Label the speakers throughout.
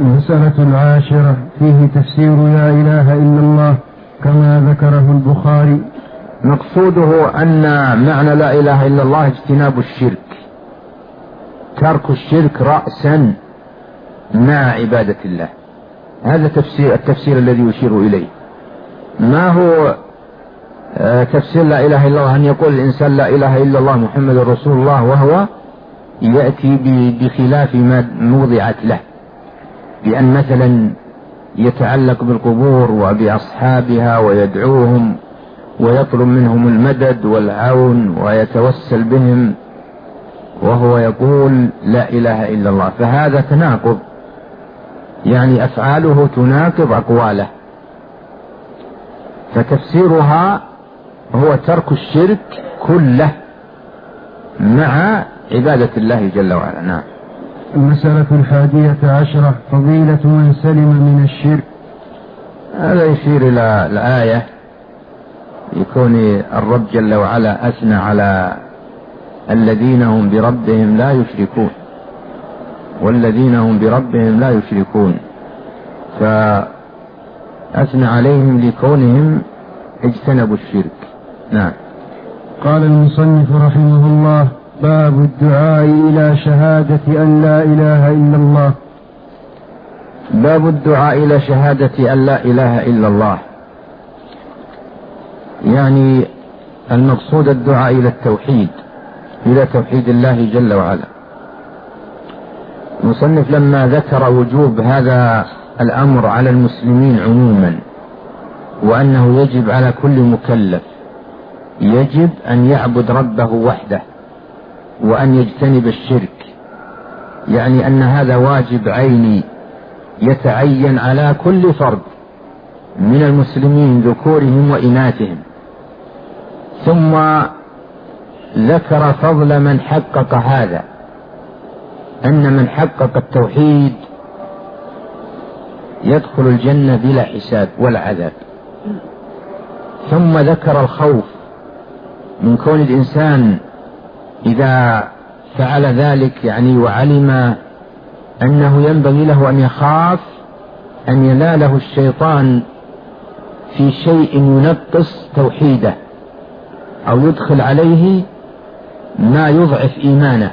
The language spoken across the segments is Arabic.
Speaker 1: المسألة العاشرة فيه تفسير لا إله إلا الله كما ذكره البخاري.
Speaker 2: مقصوده أن معنى لا إله إلا الله اجتناب الشرك، ترك الشرك رأسا مع عبادة الله. هذا التفسير الذي يشير إليه. ما هو تفسير لا إله إلا الله أن يقول الإنسان لا إله إلا الله محمد رسول الله وهو يأتي بخلاف ما وضعت له، بأن مثلا يتعلق بالقبور وبأصحابها ويدعوهم ويطلب منهم المدد والعون ويتوسل بهم وهو يقول لا إله إلا الله، فهذا تناقض، يعني أفعاله تناقض أقواله. فتفسيرها هو ترك الشرك كله مع عبادة الله جل وعلا. نعم.
Speaker 1: المسألة 11 فضيلة من سلم من الشرك.
Speaker 2: هذا يشير إلى الآية يكون الرب جل وعلا أثنى على الذين هم بربهم لا يشركون، والذين هم بربهم لا يشركون، فأثنى عليهم لكونهم اجتنبوا الشرك. نعم.
Speaker 1: قال المصنف رحمه الله: باب الدعاء إلى شهادة أن لا إله إلا الله.
Speaker 2: باب الدعاء إلى شهادة أن لا إله إلا الله، يعني المقصود الدعاء إلى التوحيد، إلى توحيد الله جل وعلا. المصنف لما ذكر وجوب هذا الأمر على المسلمين عموما، وأنه يجب على كل مكلف يجب أن يعبد ربه وحده وأن يجتنب الشرك، يعني أن هذا واجب عيني يتعين على كل فرد من المسلمين ذكورهم وإناثهم. ثم ذكر فضل من حقق هذا، أن من حقق التوحيد يدخل الجنة بلا حساب ولا عذاب. ثم ذكر الخوف من كون الإنسان إذا فعل ذلك يعني وعلم أنه ينبغي له أن يخاف أن يناله الشيطان في شيء ينقص توحيده أو يدخل عليه ما يضعف إيمانه.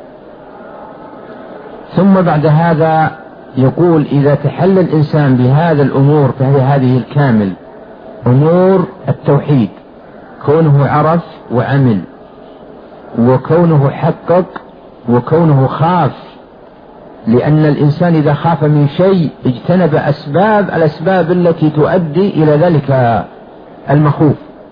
Speaker 2: ثم بعد هذا يقول: إذا تحلى الإنسان بهذا الأمور فهي هذه الكامل، أمور التوحيد، كونه عرف وعمل، وكونه حقق، وكونه خاف، لأن الإنسان إذا خاف من شيء اجتنب الأسباب التي تؤدي إلى ذلك المخوف.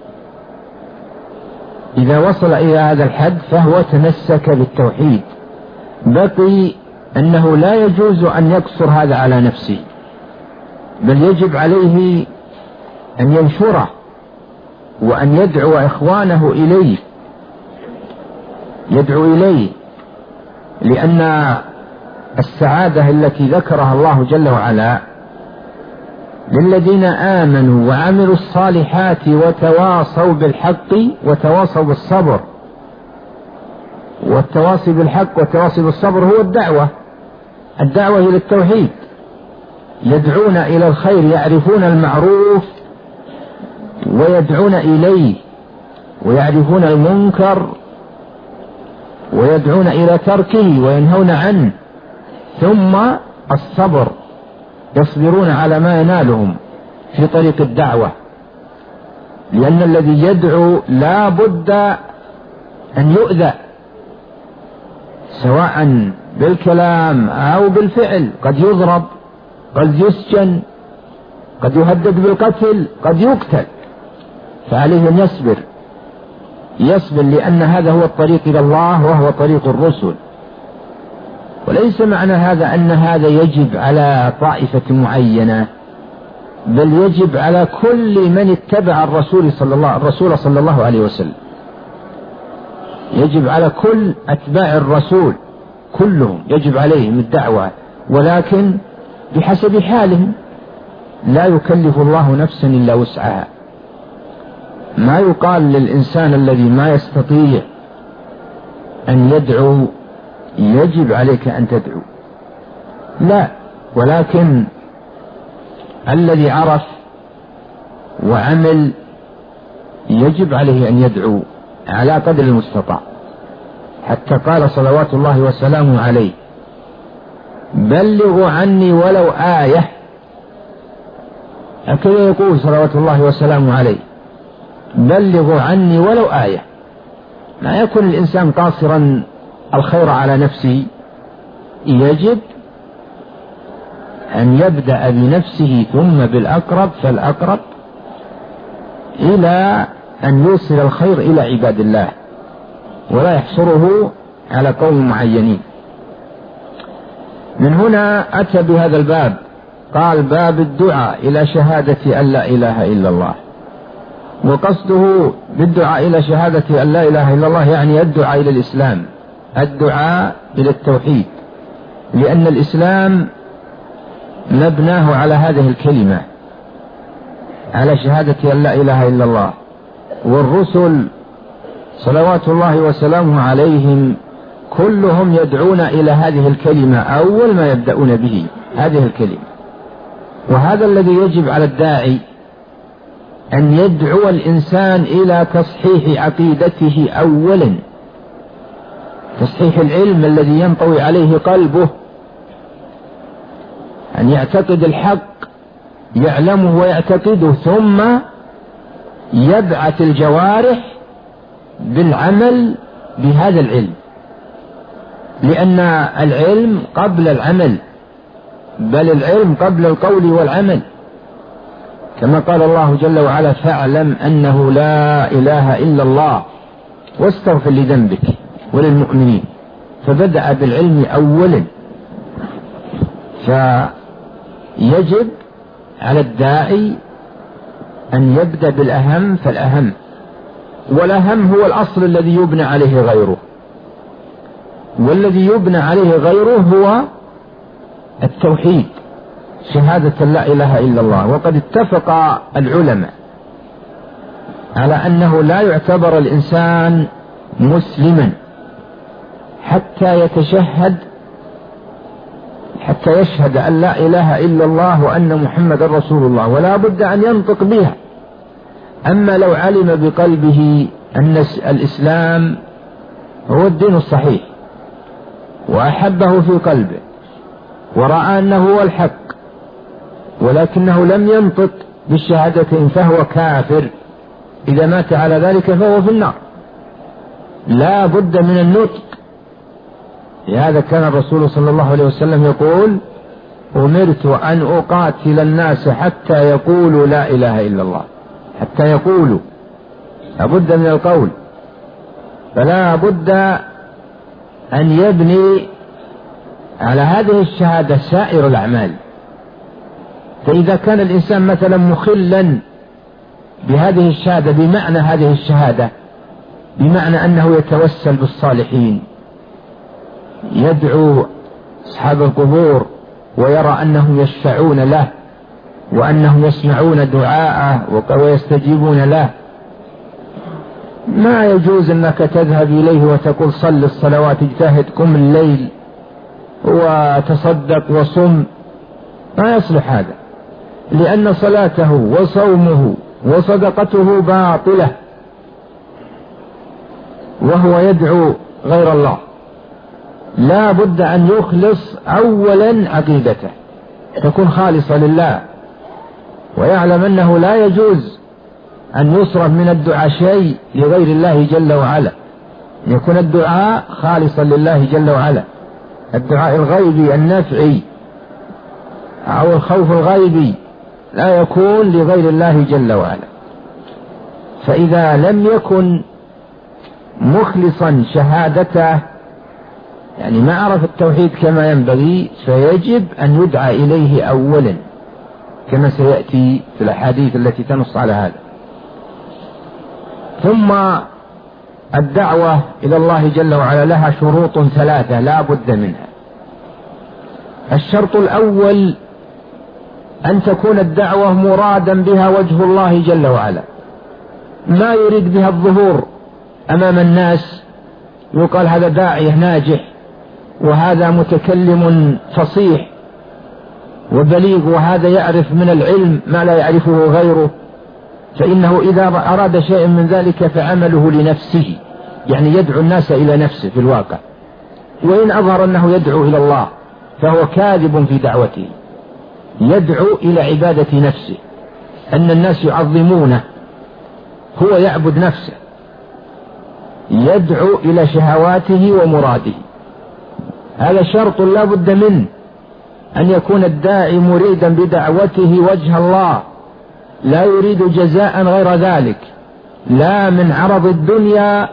Speaker 2: إذا وصل إلى هذا الحد فهو تمسك بالتوحيد. بقي أنه لا يجوز أن يقصر هذا على نفسه، بل يجب عليه أن ينشره وأن يدعو إخوانه إليه، يدعو إليه، لأن السعادة التي ذكرها الله جل وعلا للذين آمنوا وعملوا الصالحات وتواصوا بالحق وتواصوا بالصبر. والتواصي بالحق والتواصي بالصبر هو الدعوة إلى التوحيد، يدعون إلى الخير، يعرفون المعروف ويدعون إليه، ويعرفون المنكر ويدعون إلى تركه وينهون عنه. ثم الصبر، يصبرون على ما ينالهم في طريق الدعوة، لأن الذي يدعو لا بد أن يؤذى سواء بالكلام أو بالفعل، قد يضرب، قد يسجن، قد يهدد بالقتل، قد يقتل، فعليه أن يصبر، لأن هذا هو الطريق إلى الله وهو طريق الرسل. وليس معنى هذا أن هذا يجب على طائفة معينة، بل يجب على كل من اتبع الرسول صلى الله عليه وسلم، يجب على كل أتباع الرسول كلهم يجب عليهم الدعوة، ولكن بحسب حالهم، لا يكلف الله نفسا إلا وسعها. ما يقال للإنسان الذي ما يستطيع أن يدعو يجب عليك أن تدعو، لا، ولكن الذي عرف وعمل يجب عليه أن يدعو على قدر المستطاع، حتى قال صلوات الله وسلامه عليه: بلغوا عني ولو آية. هكذا يقول صلوات الله وسلامه عليه: بلغوا عني ولو آية. ما يكون الإنسان قاصرا الخير على نفسه، يجب أن يبدأ بنفسه ثم بالأقرب فالأقرب، إلى أن يوصل الخير إلى عباد الله، ولا يحصره على قوم معينين. من هنا أتى بهذا الباب، قال: باب الدعاء إلى شهادة أن لا إله إلا الله. وقصده بالدعاء إلى شهادة أن لا إله إلا الله يعني الدعاء إلى الإسلام، الدعاء إلى التوحيد، لأن الإسلام مبناه على هذه الكلمة، على شهادة أن لا إله إلا الله. والرسل صلوات الله وسلامه عليهم كلهم يدعون إلى هذه الكلمة، أول ما يبدأون به هذه الكلمة. وهذا الذي يجب على الداعي، أن يدعو الإنسان إلى تصحيح عقيدته أولا، تصحيح العلم الذي ينطوي عليه قلبه، أن يعتقد الحق، يعلمه ويعتقده، ثم يبعث الجوارح بالعمل بهذا العلم، لأن العلم قبل العمل، بل العلم قبل القول والعمل، كما قال الله جل وعلا: فاعلم أنه لا إله إلا الله واستغفر لذنبك وللمؤمنين. فبدأ بالعلم أولا. فيجب على الداعي أن يبدأ بالأهم فالأهم، والأهم هو الأصل الذي يبنى عليه غيره، والذي يبنى عليه غيره هو التوحيد، شهادة لا إله إلا الله. وقد اتفق العلماء على أنه لا يعتبر الإنسان مسلما حتى يشهد أن لا إله إلا الله وأن محمد رسول الله، ولا بد أن ينطق بها. أما لو علم بقلبه أن الإسلام هو الدين الصحيح وأحبه في قلبه ورأى أنه هو الحق، ولكنه لم ينطق بالشهادتين، فهو كافر. إذا مات على ذلك فهو في النار. لا بد من النطق. لهذا كان الرسول صلى الله عليه وسلم يقول: أمرت أن أقاتل الناس حتى يقولوا لا إله إلا الله. حتى يقولوا، لا بد من القول. فلا بد أن يبني على هذه الشهادة سائر الأعمال. فإذا كان الإنسان مثلا مخلا بهذه الشهادة، بمعنى هذه الشهادة بمعنى أنه يتوسل بالصالحين، يدعو أصحاب القبور ويرى أنهم يشفعون له وأنهم يسمعون دعاءه ويستجيبون له، ما يجوز أنك تذهب إليه وتقول: صل الصلوات، اجتهد، قم الليل وتصدق وصم. ما يصلح هذا، لأن صلاته وصومه وصدقته باطلة، وهو يدعو غير الله. لا بد أن يخلص أولا عقيدته، تكون خالصة لله، ويعلم أنه لا يجوز أن يصرف من الدعاء شيء لغير الله جل وعلا، يكون الدعاء خالصا لله جل وعلا. الدعاء الغيبي النفعي أو الخوف الغيبي لا يكون لغير الله جل وعلا. فإذا لم يكن مخلصا شهادته، يعني ما عرف التوحيد كما ينبغي، فيجب أن يدعى إليه أولا، كما سيأتي في الأحاديث التي تنص على هذا. ثم الدعوة إلى الله جل وعلا لها شروط ثلاثة لا بد منها. الشرط الأول أن تكون الدعوة مرادا بها وجه الله جل وعلا، ما يريد بها الظهور أمام الناس، يقال هذا داعية ناجح وهذا متكلم فصيح وبليغ، وهذا يعرف من العلم ما لا يعرفه غيره، فإنه إذا أراد شيء من ذلك فعمله لنفسه، يعني يدعو الناس إلى نفسه في الواقع. وإن أظهر أنه يدعو إلى الله فهو كاذب في دعوته، يدعو إلى عبادة نفسه، أن الناس يعظمونه، هو يعبد نفسه، يدعو إلى شهواته ومراده. هذا شرط لا بد منه، أن يكون الداعي مريدا بدعوته وجه الله، لا يريد جزاء غير ذلك، لا من عرض الدنيا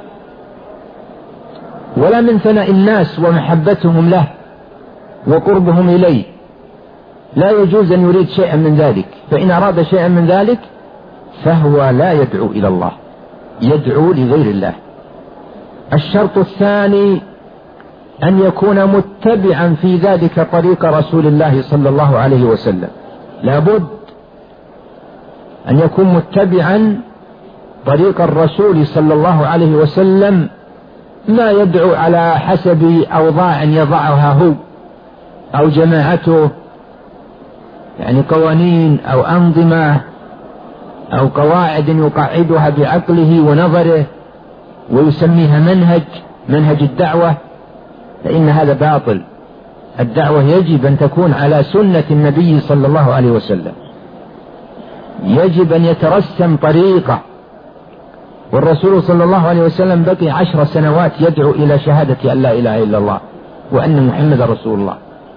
Speaker 2: ولا من ثناء الناس ومحبتهم له وقربهم إليه، لا يجوز أن يريد شيئا من ذلك. فإن أراد شيئا من ذلك فهو لا يدعو إلى الله، يدعو لغير الله. الشرط الثاني أن يكون متبعا في ذلك طريق رسول الله صلى الله عليه وسلم، لابد أن يكون متبعا طريق الرسول صلى الله عليه وسلم، ما يدعو على حسب أوضاع يضعها هو أو جماعته، يعني قوانين أو أنظمة أو قواعد يقعدها بعقله ونظره ويسميها منهج الدعوة، فإن هذا باطل. الدعوة يجب أن تكون على سنة النبي صلى الله عليه وسلم، يجب أن يترسم طريقة. والرسول صلى الله عليه وسلم بقي 10 سنوات يدعو إلى شهادة أن لا إله إلا الله وأن محمد رسول الله،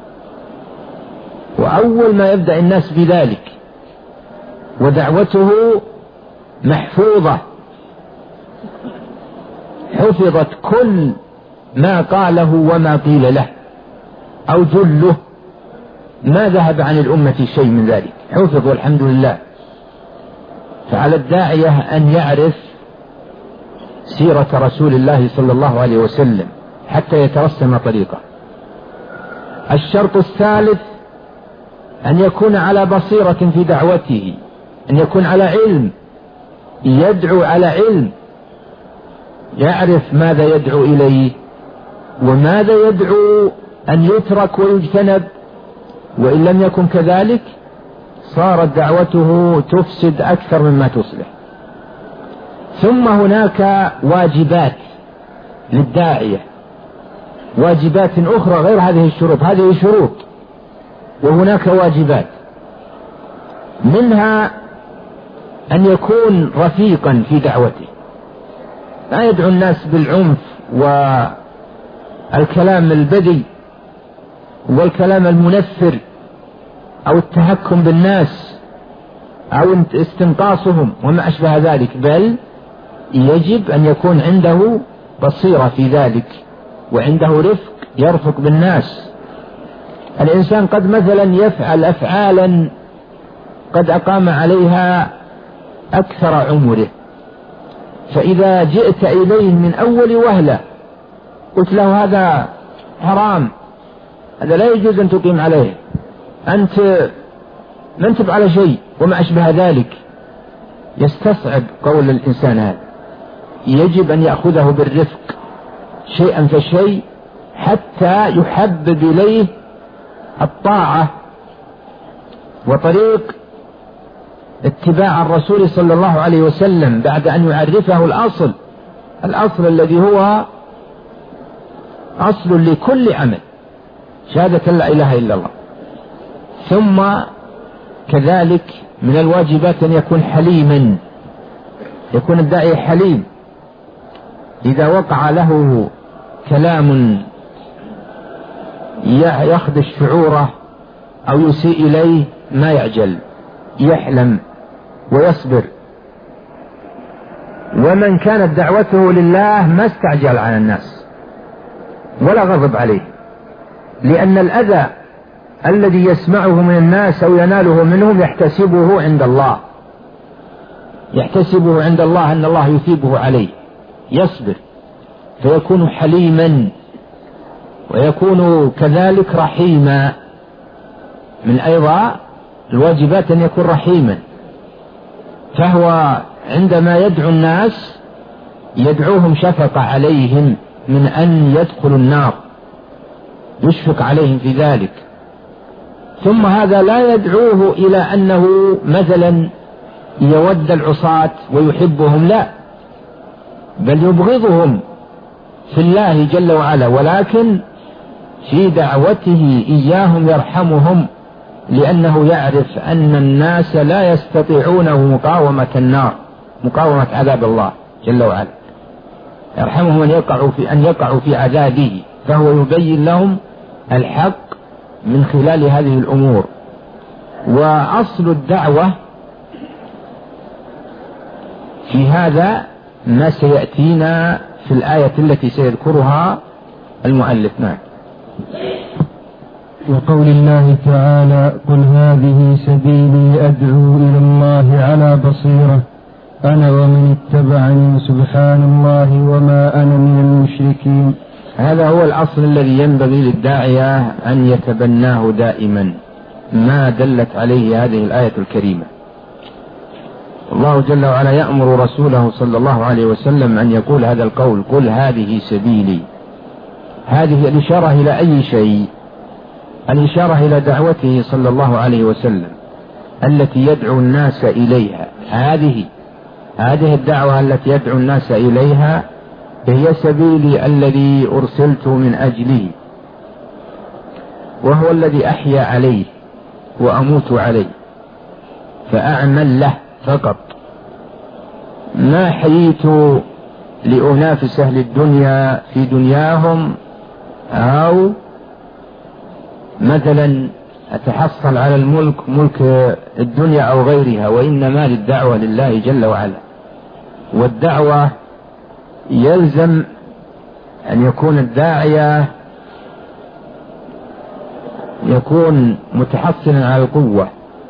Speaker 2: وأول ما يبدأ الناس بذلك، ودعوته محفوظة، حفظت كل ما قاله وما قيل له أو جله، ما ذهب عن الأمة شيء من ذلك، حفظ والحمد لله. فعلى الداعية أن يعرف سيرة رسول الله صلى الله عليه وسلم حتى يترسم طريقه. الشرط الثالث أن يكون على بصيرة في دعوته، أن يكون على علم، يدعو على علم، يعرف ماذا يدعو إليه وماذا يدعو أن يترك ويجتنب، وإن لم يكن كذلك صارت دعوته تفسد أكثر مما تصلح. ثم هناك واجبات للداعية، واجبات أخرى غير هذه الشروط، هذه شروط وهناك واجبات، منها أن يكون رفيقا في دعوته، لا يدعو الناس بالعنف والكلام البذيء والكلام المنفر أو التهكم بالناس أو استنقاصهم وما أشبه ذلك، بل يجب أن يكون عنده بصيرة في ذلك وعنده رفق، يرفق بالناس. الإنسان قد مثلا يفعل أفعالا قد أقام عليها أكثر عمره، فإذا جئت إليه من أول وهلة قلت له هذا حرام، هذا لا يجوز أن تقيم عليه، أنت ما انتب على شيء وما أشبه ذلك، يستصعب قول الإنسان هذا. يجب أن يأخذه بالرفق شيئا فشيء حتى يحبب إليه الطاعة وطريق اتباع الرسول صلى الله عليه وسلم، بعد أن يعرفه الأصل الذي هو أصل لكل عمل، شهادة لا إله إلا الله. ثم كذلك من الواجبات أن يكون حليما، يكون الداعي حليم، إذا وقع له كلام يخدش شعوره أو يسيء إليه ما يعجل، يحلم ويصبر. ومن كانت دعوته لله ما استعجل على الناس ولا غضب عليه، لأن الأذى الذي يسمعه من الناس أو يناله منهم يحتسبه عند الله، يحتسبه عند الله أن الله يثيبه عليه، يصبر فيكون حليما ويكون كذلك رحيما. من أيضا الواجبات أن يكون رحيما، فهو عندما يدعو الناس يدعوهم شفقة عليهم من أن يدخلوا النار، يشفق عليهم في ذلك، ثم هذا لا يدعوه إلى أنه مثلا يود العصاة ويحبهم، لا، بل يبغضهم في الله جل وعلا، ولكن في دعوته إياهم يرحمهم، لأنه يعرف أن الناس لا يستطيعون مقاومة النار، مقاومة عذاب الله جل وعلا. يرحمهم أن يقعوا في عذابه، فهو يبين لهم الحق من خلال هذه الأمور. وأصل الدعوة في هذا ما سيأتينا في الآية التي سيذكرها المؤلف. نعم.
Speaker 1: وقول الله تعالى: قل هذه سبيلي أدعو إلى الله على بصيرة أنا ومن اتبعني سبحان الله وما أنا من المشركين.
Speaker 2: هذا هو الأصل الذي ينبغي للداعية أن يتبناه دائما، ما دلت عليه هذه الآية الكريمة. الله جل وعلا يأمر رسوله صلى الله عليه وسلم أن يقول هذا القول: قل هذه سبيلي. هذه الإشارة إلى أي شيء؟ الإشارة إلى دعوته صلى الله عليه وسلم التي يدعو الناس إليها. هذه الدعوة التي يدعو الناس إليها هي سبيلي الذي أرسلت من أجله، وهو الذي أحيا عليه وأموت عليه، فأعمل له فقط. ما حييت لأنافس أهل الدنيا في دنياهم، أو مثلا أتحصل على ملك الدنيا أو غيرها، وإنما للدعوة لله جل وعلا. والدعوة يلزم أن يكون الداعية يكون متحصنا على القوة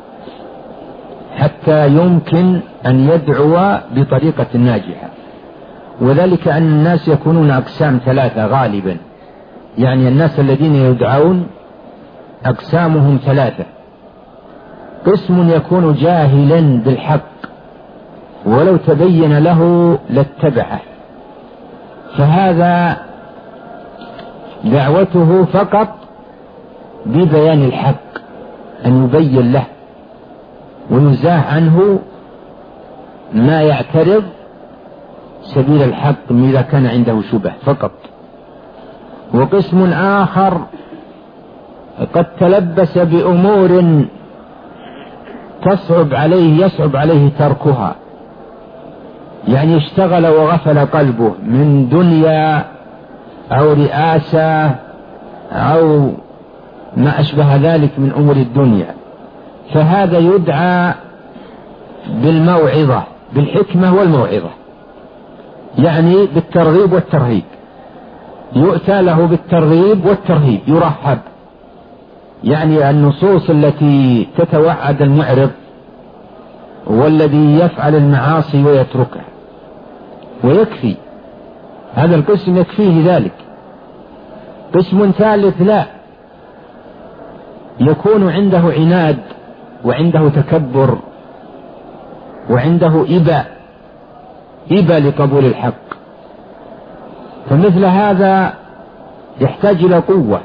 Speaker 2: حتى يمكن أن يدعو بطريقة ناجحة. وذلك أن الناس يكونون أقسام ثلاثة غالبا، يعني الناس الذين يدعون أقسامهم ثلاثة: قسم يكون جاهلا بالحق ولو تبين له لاتبعه، فهذا دعوته فقط ببيان الحق، أن يبين له ويزاه عنه ما يعترض سبيل الحق إذا كان عنده شبه فقط. وقسم آخر قد تلبس بأمور يصعب عليه تركها، يعني اشتغل وغفل قلبه من دنيا أو رئاسة أو ما أشبه ذلك من أمور الدنيا، فهذا يدعى بالموعظة، بالحكمة والموعظة، يعني بالترغيب والترهيب. يؤتى له بالترغيب والترهيب، يرحب، يعني النصوص التي تتوعد المعرض والذي يفعل المعاصي ويتركها، ويكفي هذا القسم، يكفيه ذلك. قسم ثالث لا، يكون عنده عناد وعنده تكبر وعنده إباء لقبول الحق، فمثل هذا يحتاج إلى قوة.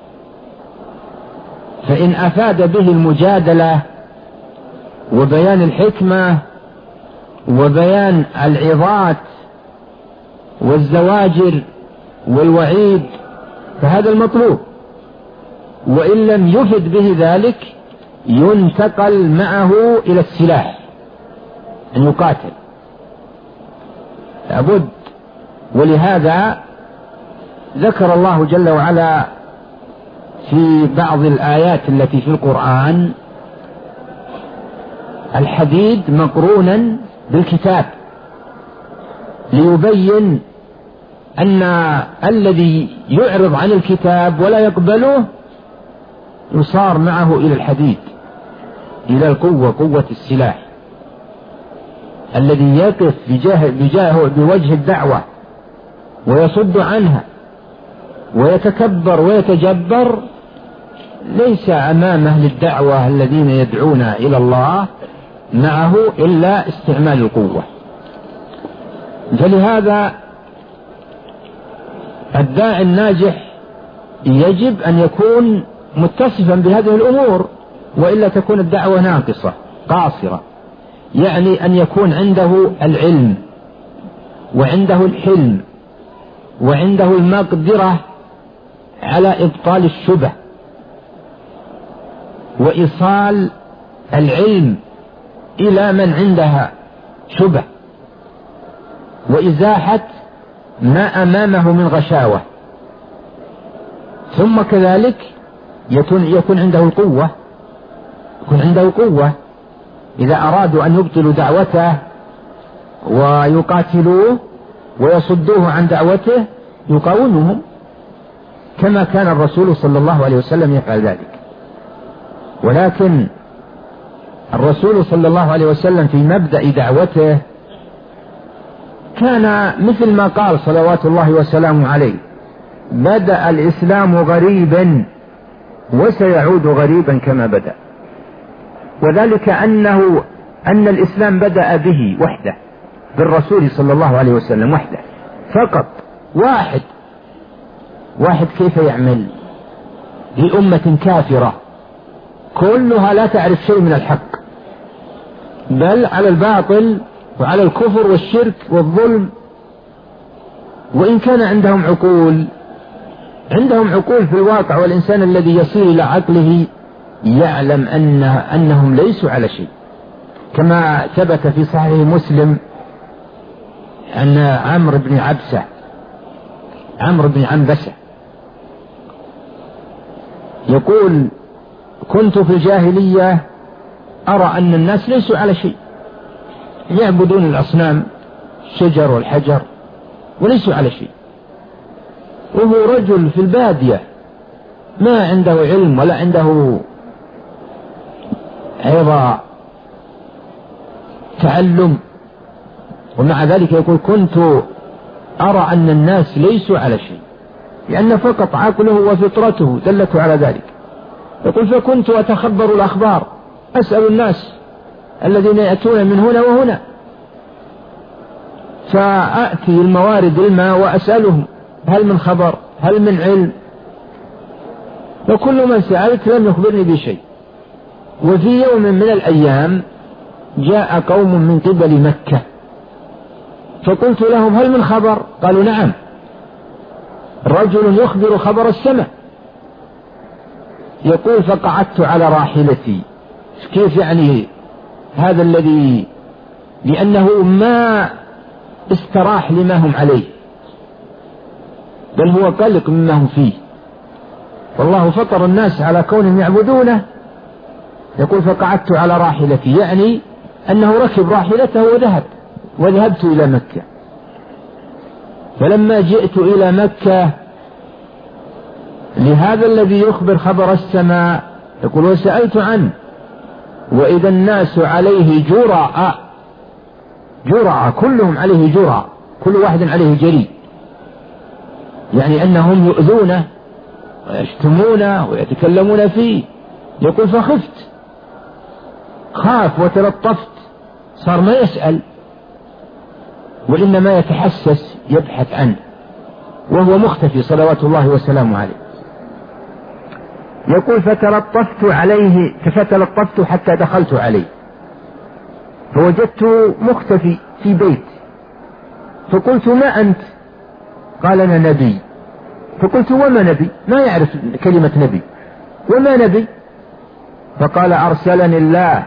Speaker 2: فإن أفاد به المجادلة وبيان الحكمة وبيان العظات والزواجر والوعيد فهذا المطلوب. وإن لم يفد به ذلك ينتقل معه إلى السلاح، أن يقاتل لابد. ولهذا ذكر الله جل وعلا في بعض الآيات التي في القرآن الحديد مقرونا بالكتاب، ليبين أن الذي يعرض عن الكتاب ولا يقبله يصار معه إلى الحديد، إلى القوة، قوة السلاح. الذي يقف بوجه الدعوة ويصد عنها ويتكبر ويتجبر ليس أمام أهل الدعوة الذين يدعون إلى الله معه إلا استعمال القوة. فلهذا الداعي الناجح يجب أن يكون متصفا بهذه الأمور، وإلا تكون الدعوة ناقصة قاصرة. يعني أن يكون عنده العلم وعنده الحلم وعنده المقدرة على إبطال الشبه وإيصال العلم إلى من عندها شبه وإزاحة ما أمامه من غشاوة. ثم كذلك يكون عنده القوة، يكون عنده قوة إذا أرادوا أن يبطلوا دعوته ويقاتلوه ويصدوه عن دعوته يقاومهم، كما كان الرسول صلى الله عليه وسلم يفعل ذلك. ولكن الرسول صلى الله عليه وسلم في مبدأ دعوته كان مثل ما قال صلوات الله وسلامه عليه: بدأ الإسلام غريبا وسيعود غريبا كما بدأ. وذلك أن الإسلام بدأ به وحده، بالرسول صلى الله عليه وسلم وحده فقط. واحد كيف يعمل لأمة كافرة كلها لا تعرف شيء من الحق، بل على الباطل وعلى الكفر والشرك والظلم. وإن كان عندهم عقول في الواقع، والإنسان الذي يصير إلى عقله يعلم أنهم ليسوا على شيء، كما ثبت في صحيح مسلم أن عمرو بن عنبسة يقول: كنت في الجاهلية أرى أن الناس ليسوا على شيء، يعبدون الأصنام الشجر والحجر وليسوا على شيء، وهو رجل في البادية ما عنده علم ولا عنده أيضا تعلم، ومع ذلك يقول: كنت أرى أن الناس ليسوا على شيء، لأن فقط عقله وفطرته دلته على ذلك. يقول: فكنت أتخبر الأخبار، أسأل الناس الذين يأتون من هنا وهنا، فأتي الموارد الماء وأسألهم: هل من خبر؟ هل من علم؟ وكل من سألت لم يخبرني بشيء. وفي يوم من الأيام جاء قوم من قبل مكة، فقلت لهم: هل من خبر؟ قالوا: نعم، رجل يخبر خبر السماء. يقول: فقعدت على راحلتي. كيف يعني هذا الذي، لأنه ما استراح لما هم عليه، بل هو قلق مما هم فيه، والله فطر الناس على كونهم يعبدونه. يقول: فقعدت على راحلتي، يعني أنه ركب راحلته وذهبت إلى مكة. فلما جئت إلى مكة لهذا الذي يخبر خبر السماء، يقول: وسألت عنه، وإذا الناس عليه جرعة، كلهم عليه جرعة، كل واحد عليه جري، يعني أنهم يؤذونه ويشتمونه ويتكلمون فيه. يقول: فخفت، خاف وتلطفت، صار ما يسأل وإنما يتحسس يبحث عنه، وهو مختفي صلوات الله وسلامه عليه. يقول: فتلطفت حتى دخلت عليه، فوجدته مختفي في بيت، فقلت: ما أنت؟ قال: أنا نبي. فقلت: وما نبي؟ ما يعرف كلمة نبي، وما نبي؟ فقال: أرسلني الله.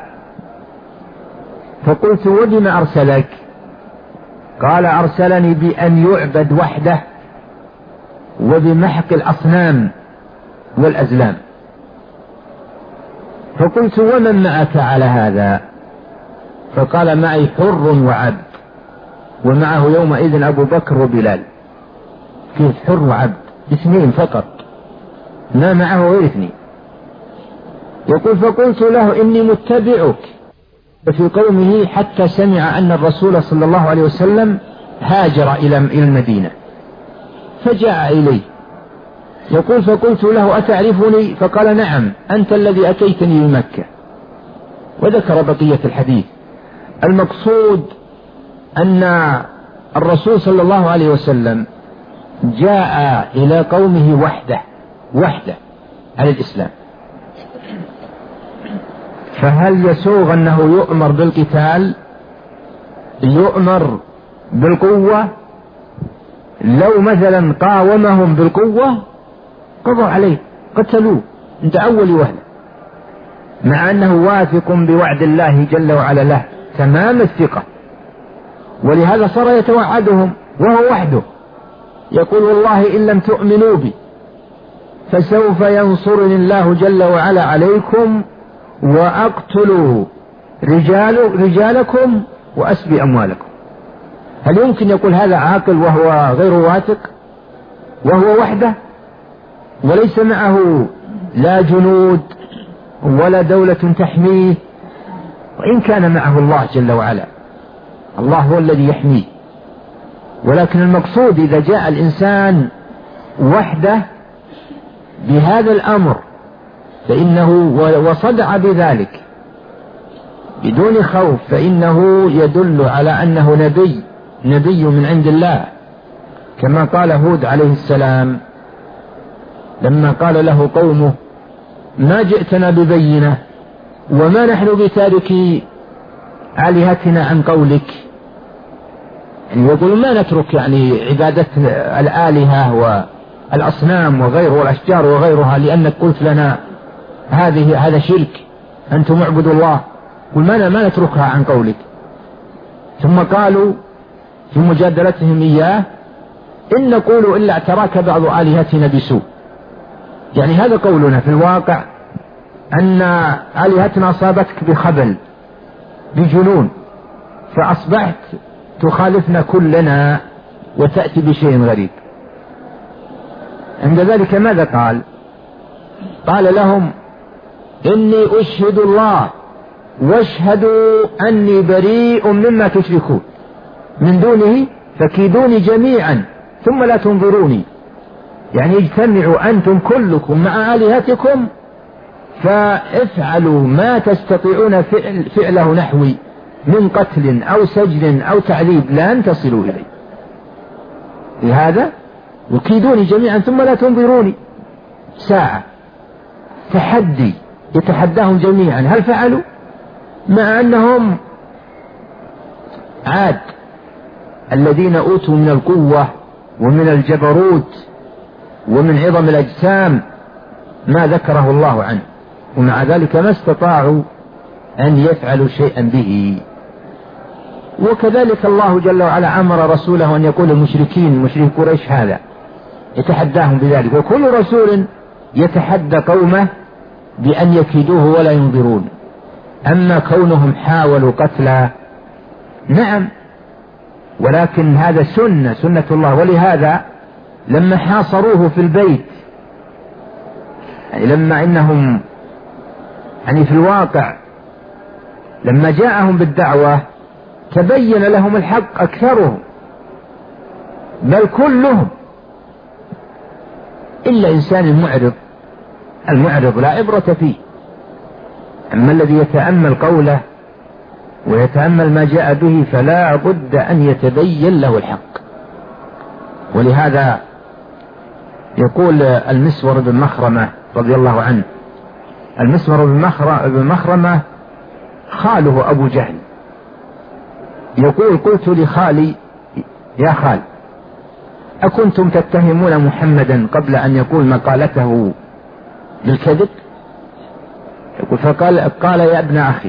Speaker 2: فقلت: وبما أرسلك؟ قال: أرسلني بأن يعبد وحده وبمحق الأصنام والأزلام. فقلت: ومن معك على هذا؟ فقال: معي حر وعبد، ومعه يومئذ أبو بكر وبلال. كيف حر وعبد؟ اثنين فقط، ما معه غير اثنين. يقول: فقلت له: إني متبعك. وفي قومه حتى سمع أن الرسول صلى الله عليه وسلم هاجر إلى المدينة، فجاء إليه. يقول: فقلت له: أتعرفني؟ فقال: نعم، أنت الذي أتيتني لمكة. وذكر بقية الحديث. المقصود أن الرسول صلى الله عليه وسلم جاء إلى قومه وحده، على الإسلام. فهل يسوغ أنه يؤمر بالقتال، يؤمر بالقوة؟ لو مثلا قاومهم بالقوة قضوا عليه قتلوه عند أول وهلة، مع أنه واثق بوعد الله جل وعلا له تمام الثقة، ولهذا صار يتوعدهم وهو وحده، يقول والله إن لم تؤمنوا بي فسوف ينصرني الله جل وعلا عليكم وأقتل رجالكم وأسبي أموالكم. هل يمكن يقول هذا عاقل وهو غير واثق وهو وحده وليس معه لا جنود ولا دولة تحميه؟ وإن كان معه الله جل وعلا، الله هو الذي يحميه، ولكن المقصود إذا جاء الإنسان وحده بهذا الأمر فإنه وصدع بذلك بدون خوف فإنه يدل على أنه نبي من عند الله، كما قال هود عليه السلام لما قال له قومه ما جئتنا ببينة وما نحن بتاركي آلهتنا عن قولك، يعني يقول ما نترك يعني عبادة الآلهة والأصنام وغيره والأشجار وغيرها لأنك قلت لنا هذا شرك أنتم اعبدوا الله، قل ما نتركها عن قولك. ثم قالوا في مجادلتهم إياه إن نقول إلا اعتراك بعض آلهتنا بسوء، يعني هذا قولنا في الواقع أن آلهتنا أصابتك بخبل بجنون فأصبحت تخالفنا كلنا وتأتي بشيء غريب. عند ذلك ماذا قال لهم إني أشهد الله واشهدوا أني بريء مما تشركون من دونه فكيدوني جميعا ثم لا تنظروني، يعني اجتمعوا أنتم كلكم مع آلهتكم فافعلوا ما تستطيعون فعله نحوي من قتل أو سجن أو تعذيب لن تصلوا إليه، لهذا وكيدوني جميعا ثم لا تنظروني. ساعة تحدي يتحداهم جميعا، هل فعلوا؟ مع أنهم عاد الذين أوتوا من القوة ومن الجبروت ومن عظم الأجسام ما ذكره الله عنه، ومع ذلك ما استطاعوا أن يفعلوا شيئا به. وكذلك الله جل وعلا أمر رسوله أن يقول المشركين مشرك قريش هذا يتحداهم بذلك، وكل رسول يتحدى قومه بأن يكيدوه ولا ينظرون. أما كونهم حاولوا قتله نعم، ولكن هذا سنة الله، ولهذا لما حاصروه في البيت يعني لما إنهم يعني في الواقع لما جاءهم بالدعوة تبين لهم الحق أكثرهم بل كلهم إلا إنسان المعرض لا عبرة فيه. أما الذي يتأمل قوله ويتأمل ما جاء به فلا بد أن يتبين له الحق. ولهذا يقول المسور بن مخرمة رضي الله عنه، المسور بن مخرمة خاله أبو جهل، يقول قلت لخالي يا خال أكنتم تتهمون محمدا قبل أن يقول مقالته بالكذب؟ يقول فقال يا ابن أخي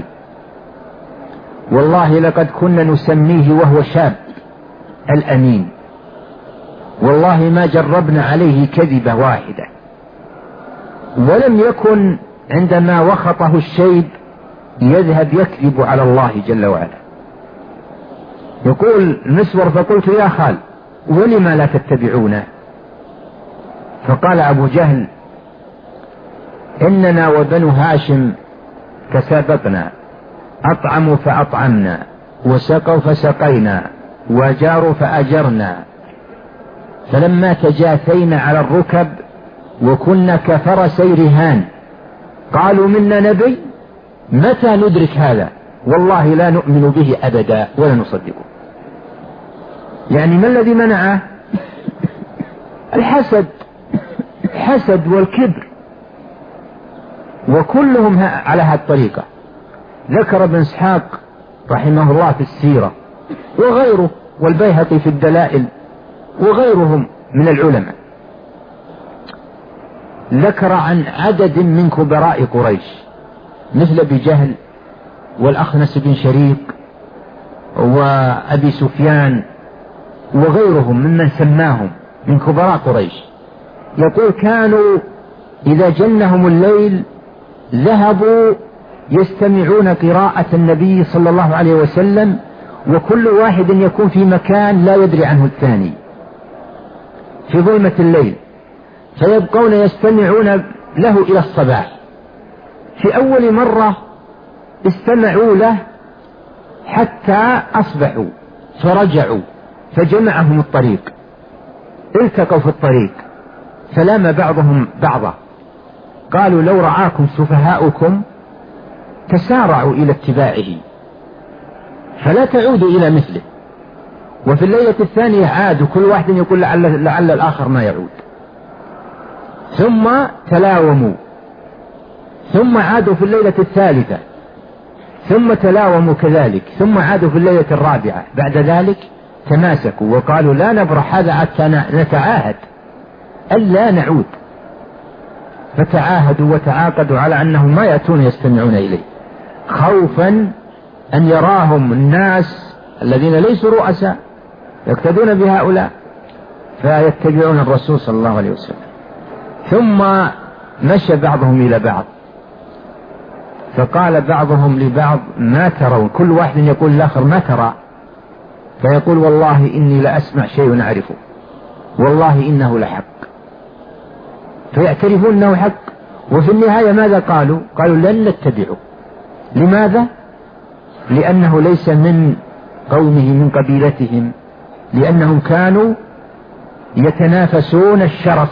Speaker 2: والله لقد كنا نسميه وهو شاب الأمين، والله ما جربنا عليه كذبة واحدة، ولم يكن عندما وخطه الشيب يذهب يكذب على الله جل وعلا. يقول المسور فقلت يا خال ولما لا تتبعونه؟ فقال أبو جهل إننا وبنو هاشم تسابقنا، أطعموا فأطعمنا وسقوا فسقينا وجاروا فأجرنا، فلما تجاثينا على الركب وكنا كفرسي رهان قالوا منا نبي، متى ندرك هذا؟ والله لا نؤمن به أبدا ولا نصدقه. يعني ما الذي منعه؟ الحسد والكبر، وكلهم على هذه الطريقة. ذكر ابن إسحاق رحمه الله في السيرة وغيره، والبيهقي في الدلائل، وغيرهم من العلماء، ذكر عن عدد من كبراء قريش مثل أبي جهل والأخنس بن شريق وأبي سفيان وغيرهم ممن سماهم من كبراء قريش، يقول كانوا إذا جنهم الليل ذهبوا يستمعون قراءة النبي صلى الله عليه وسلم، وكل واحد يكون في مكان لا يدري عنه الثاني في ظلمة الليل، فيبقون يستمعون له إلى الصباح. في أول مرة استمعوا له حتى أصبحوا فرجعوا، فجمعهم الطريق، التقوا في الطريق فلام بعضهم بعضا، قالوا لو رعاكم سفهاؤكم تسارعوا إلى اتباعه فلا تعودوا إلى مثله. وفي الليلة الثانية عادوا، كل واحد يقول لعل الآخر ما يعود، ثم تلاوموا، ثم عادوا في الليلة الثالثة، ثم تلاوموا كذلك، ثم عادوا في الليلة الرابعة. بعد ذلك تماسكوا وقالوا لا نبرح هذا حتى نتعاهد ألا نعود، فتعاهدوا وتعاقدوا على أنهم ما يأتون يستمعون إليه، خوفا أن يراهم الناس الذين ليسوا رؤساء يقتدون بهؤلاء فيتبعون الرسول صلى الله عليه وسلم. ثم مشى بعضهم إلى بعض، فقال بعضهم لبعض ما ترون، كل واحد يقول الآخر ما ترى، فيقول والله إني لأسمع شيء أعرفه، والله إنه لحق، فيعترفون أنه حق. وفي النهاية ماذا قالوا؟ قالوا لن نتبعه. لماذا؟ لأنه ليس من قومه من قبيلتهم، لأنهم كانوا يتنافسون الشرف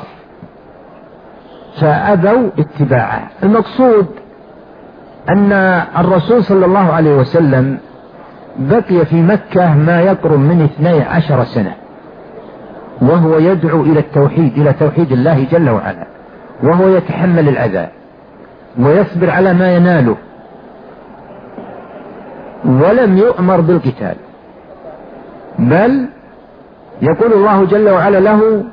Speaker 2: فأبوا اتباعه. المقصود أن الرسول صلى الله عليه وسلم بقي في مكة ما يقرب من 12 سنة وهو يدعو إلى التوحيد، إلى توحيد الله جل وعلا، وهو يتحمل الأذى ويصبر على ما يناله، ولم يؤمر بالقتال، بل يقول الله جل وعلا له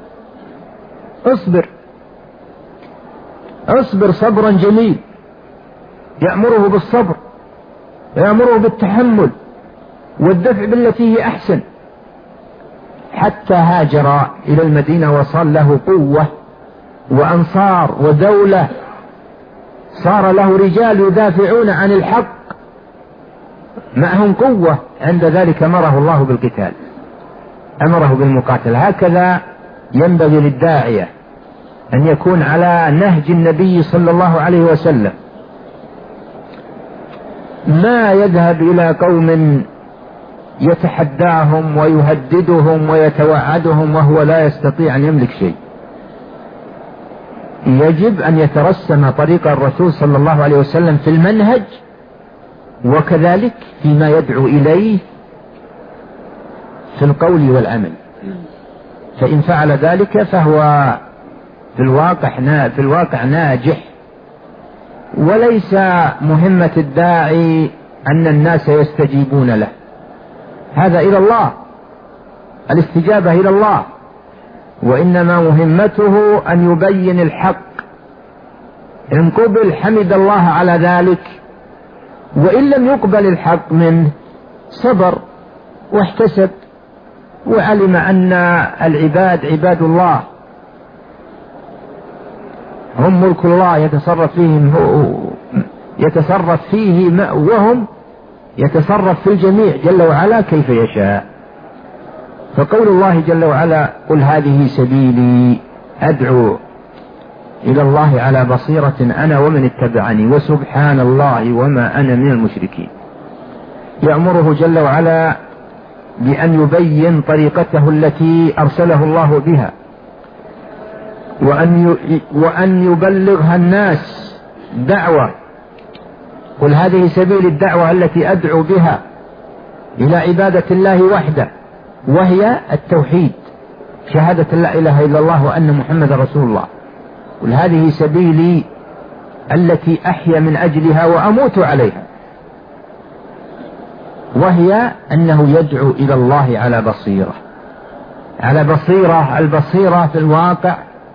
Speaker 2: اصبر صبرا جميل، يأمره بالصبر ويأمره بالتحمل والدفع بالتي هي أحسن، حتى هاجر إلى المدينة وصار له قوة وأنصار ودولة، صار له رجال يدافعون عن الحق معهم قوة. عند ذلك أمره الله بالقتال، أمره بالمقاتلة. هكذا ينبغي للداعية أن يكون على نهج النبي صلى الله عليه وسلم، ما يذهب إلى قوم يتحداهم ويهددهم ويتوعدهم وهو لا يستطيع أن يملك شيء. يجب أن يترسم طريق الرسول صلى الله عليه وسلم في المنهج، وكذلك فيما يدعو إليه في القول والعمل، فإن فعل ذلك فهو في الواقع ناجح. وليس مهمة الداعي أن الناس يستجيبون له، هذا إلى الله، الاستجابة إلى الله، وإنما مهمته أن يبين الحق، إن قبل حمد الله على ذلك، وإن لم يقبل الحق منه صبر واحتسب وعلم أن العباد عباد الله، هم ملك الله يتصرف فيه وهم يتصرف في الجميع جل وعلا كيف يشاء. فقول الله جل وعلا قل هذه سبيلي أدعو إلى الله على بصيرة أنا ومن اتبعني وسبحان الله وما أنا من المشركين، يأمره جل وعلا بأن يبين طريقته التي أرسله الله بها، وأن يبلغها الناس دعوة. قل هذه سبيل الدعوة التي أدعو بها إلى عبادة الله وحده، وهي التوحيد، شهادة لا إله إلا الله وأن محمد رسول الله. قل هذه سبيلي التي أحيا من أجلها وأموت عليها، وهي أنه يدعو إلى الله على بصيرة. على بصيرة، البصيرة في الواقع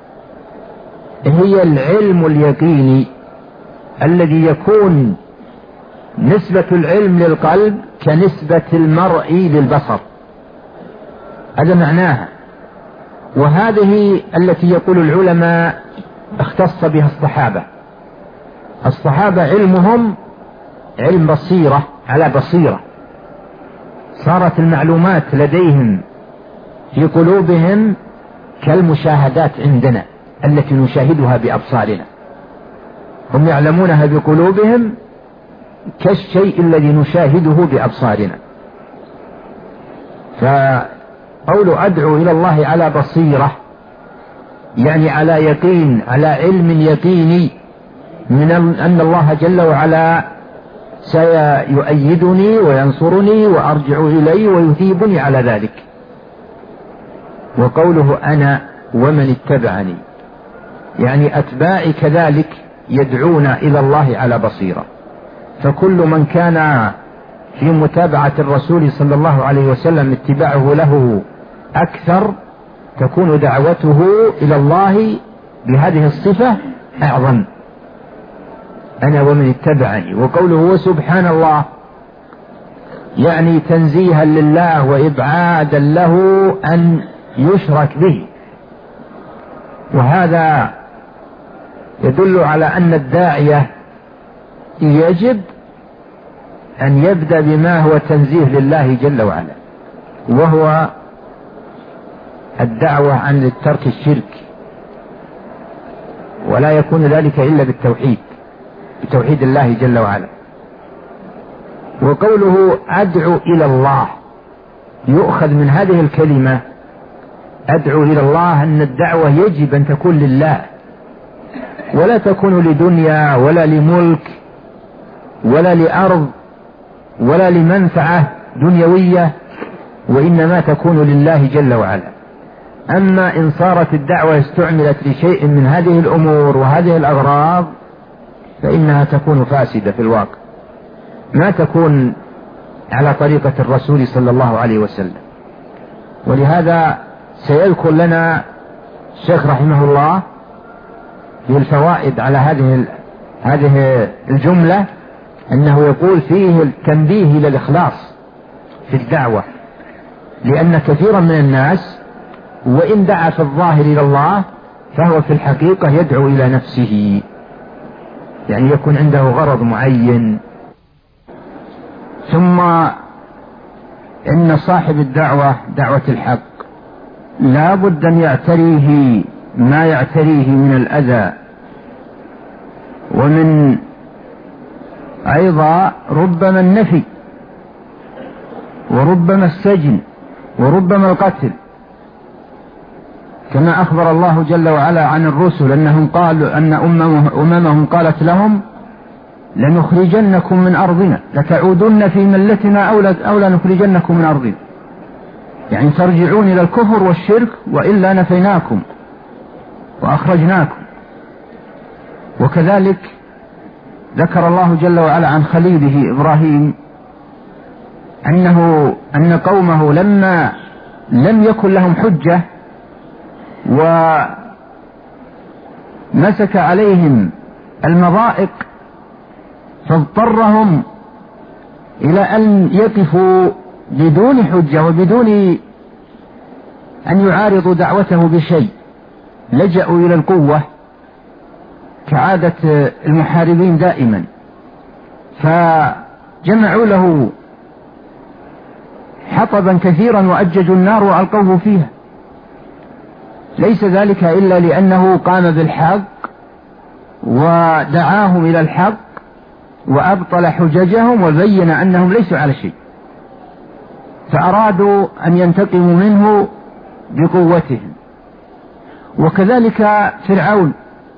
Speaker 2: هي العلم اليقيني الذي يكون نسبة العلم للقلب كنسبة المرء للبصر، هذا معناها. وهذه التي يقول العلماء اختص بها الصحابة. الصحابة علمهم علم بصيرة، على بصيرة، صارت المعلومات لديهم في قلوبهم كالمشاهدات عندنا التي نشاهدها بأبصارنا، هم يعلمونها بقلوبهم كالشيء الذي نشاهده بأبصارنا. فقول أدعو إلى الله على بصيرة يعني على يقين، على علم يقيني من أن الله جل وعلا سيؤيدني وينصرني وأرجع إليه ويثيبني على ذلك. وقوله أنا ومن اتبعني يعني أتباعي كذلك يدعون إلى الله على بصيرة. فكل من كان في متابعة الرسول صلى الله عليه وسلم اتباعه له أكثر تكون دعوته إلى الله بهذه الصفة أعظم. أنا ومن اتبعني. وقوله وسبحان الله يعني تنزيها لله وإبعادا له أن يشرك به، وهذا يدل على أن الداعية يجب أن يبدأ بما هو تنزيه لله جل وعلا، وهو الدعوة عن ترك الشرك، ولا يكون ذلك إلا بالتوحيد، بتوحيد الله جل وعلا. وقوله أدعو إلى الله يؤخذ من هذه الكلمة أدعو إلى الله أن الدعوة يجب أن تكون لله، ولا تكون لدنيا ولا لملك ولا لأرض ولا لمنفعة دنيوية، وإنما تكون لله جل وعلا. أما إن صارت الدعوة استعملت لشيء من هذه الأمور وهذه الأغراض فإنها تكون فاسدة في الواقع، ما تكون على طريقة الرسول صلى الله عليه وسلم. ولهذا سيذكر لنا الشيخ رحمه الله في الفوائد على هذه الجملة أنه يقول فيه التنبيه إلى الإخلاص في الدعوة، لأن كثيرا من الناس وإن دعا في الظاهر إلى الله فهو في الحقيقة يدعو إلى نفسه، يعني يكون عنده غرض معين. ثم إن صاحب الدعوة دعوة الحق لا بد أن يعتريه ما يعتريه من الأذى، ومن أيضا ربما النفي وربما السجن وربما القتل، كما أخبر الله جل وعلا عن الرسل أنهم قالوا أن أممهم قالت لهم لنخرجنكم من أرضنا لتعودن في ملتنا أو لنخرجنكم من أرضنا، يعني ترجعون إلى الكفر والشرك وإلا نفيناكم وأخرجناكم. وكذلك ذكر الله جل وعلا عن خليله إبراهيم أن قومه لما لم يكن لهم حجة ومسك عليهم المضائق فاضطرهم إلى أن يقفوا بدون حجة وبدون أن يعارضوا دعوته بشيء، لجأوا إلى القوة كعادة المحاربين دائما، فجمعوا له حطبا كثيرا وأججوا النار وألقوه فيها، ليس ذلك إلا لأنه قام بالحق ودعاهم إلى الحق وأبطل حججهم وبين أنهم ليسوا على شيء، فأرادوا أن ينتقموا منه بقوتهم. وكذلك فرعون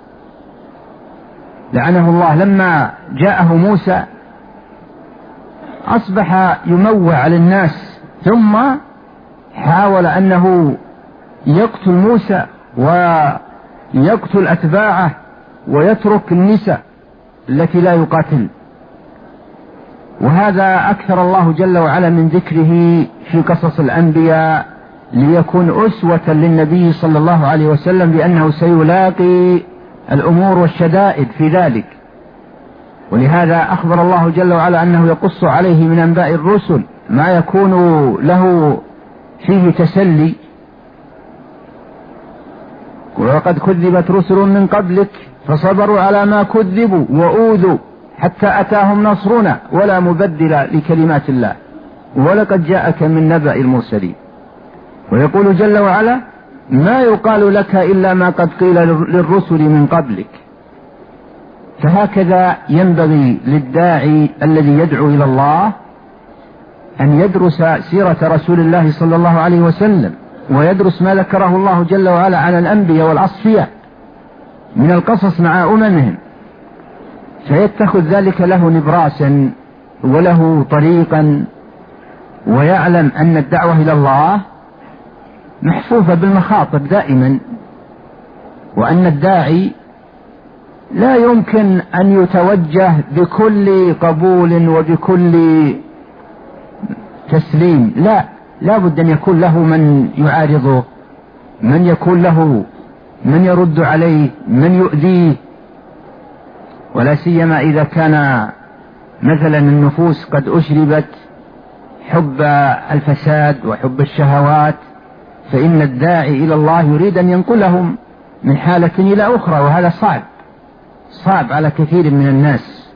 Speaker 2: لعنه الله لما جاءه موسى أصبح يموع على الناس، ثم حاول أنه يقتل موسى ويقتل أتباعه ويترك النساء التي لا يقاتل. وهذا أكثر الله جل وعلا من ذكره في قصص الأنبياء ليكون أسوة للنبي صلى الله عليه وسلم بأنه سيلاقي الأمور والشدائد في ذلك. ولهذا أخبر الله جل وعلا أنه يقص عليه من أنباء الرسل ما يكون له فيه تسلي. وقد كذبت رسل من قبلك فصبروا على ما كذبوا وأوذوا حتى أتاهم نصرنا ولا مبدل لكلمات الله ولقد جاءك من نبأ المرسلين. ويقول جل وعلا ما يقال لك إلا ما قد قيل للرسل من قبلك. فهكذا ينبغي للداعي الذي يدعو إلى الله أن يدرس سيرة رسول الله صلى الله عليه وسلم ويدرس ما ذكره الله جل وعلا عن الأنبياء والأصفياء من القصص مع أممهم، فيتخذ ذلك له نبراسا وله طريقا، ويعلم أن الدعوة إلى الله محفوفة بالمخاطر دائما، وأن الداعي لا يمكن أن يتوجه بكل قبول وبكل تسليم، لا بد أن يكون له من يعارضه، من يكون له من يرد عليه، من يؤذيه. ولا سيما إذا كان مثلا النفوس قد أشربت حب الفساد وحب الشهوات، فإن الداعي إلى الله يريد أن ينقلهم من حالة إلى أخرى، وهذا صعب على كثير من الناس.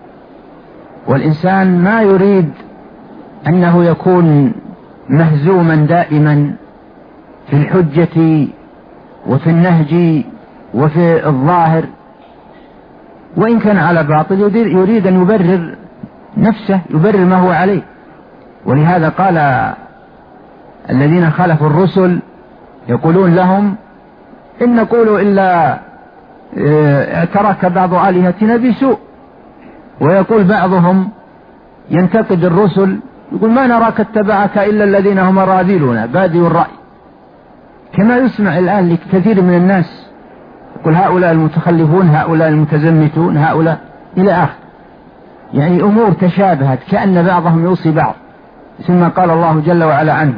Speaker 2: والإنسان ما يريد أنه يكون مهزوما دائما في الحجة وفي النهج وفي الظاهر، وإن كان على باطل يريد أن يبرر نفسه، يبرر ما هو عليه. ولهذا قال الذين خالفوا الرسل يقولون لهم إن نقول إلا اعترك بعض آلهتنا بسوء. ويقول بعضهم ينتقد الرسل يقول ما نراك اتبعك إلا الذين هم راذلون بادئ الرأي، كما يسمع الآن لكثير من الناس، يقول هؤلاء المتخلفون، هؤلاء المتزمتون، هؤلاء إلى آخر، يعني أمور تشابهت كأن بعضهم يوصي بعض، ثم قال الله جل وعلا عنه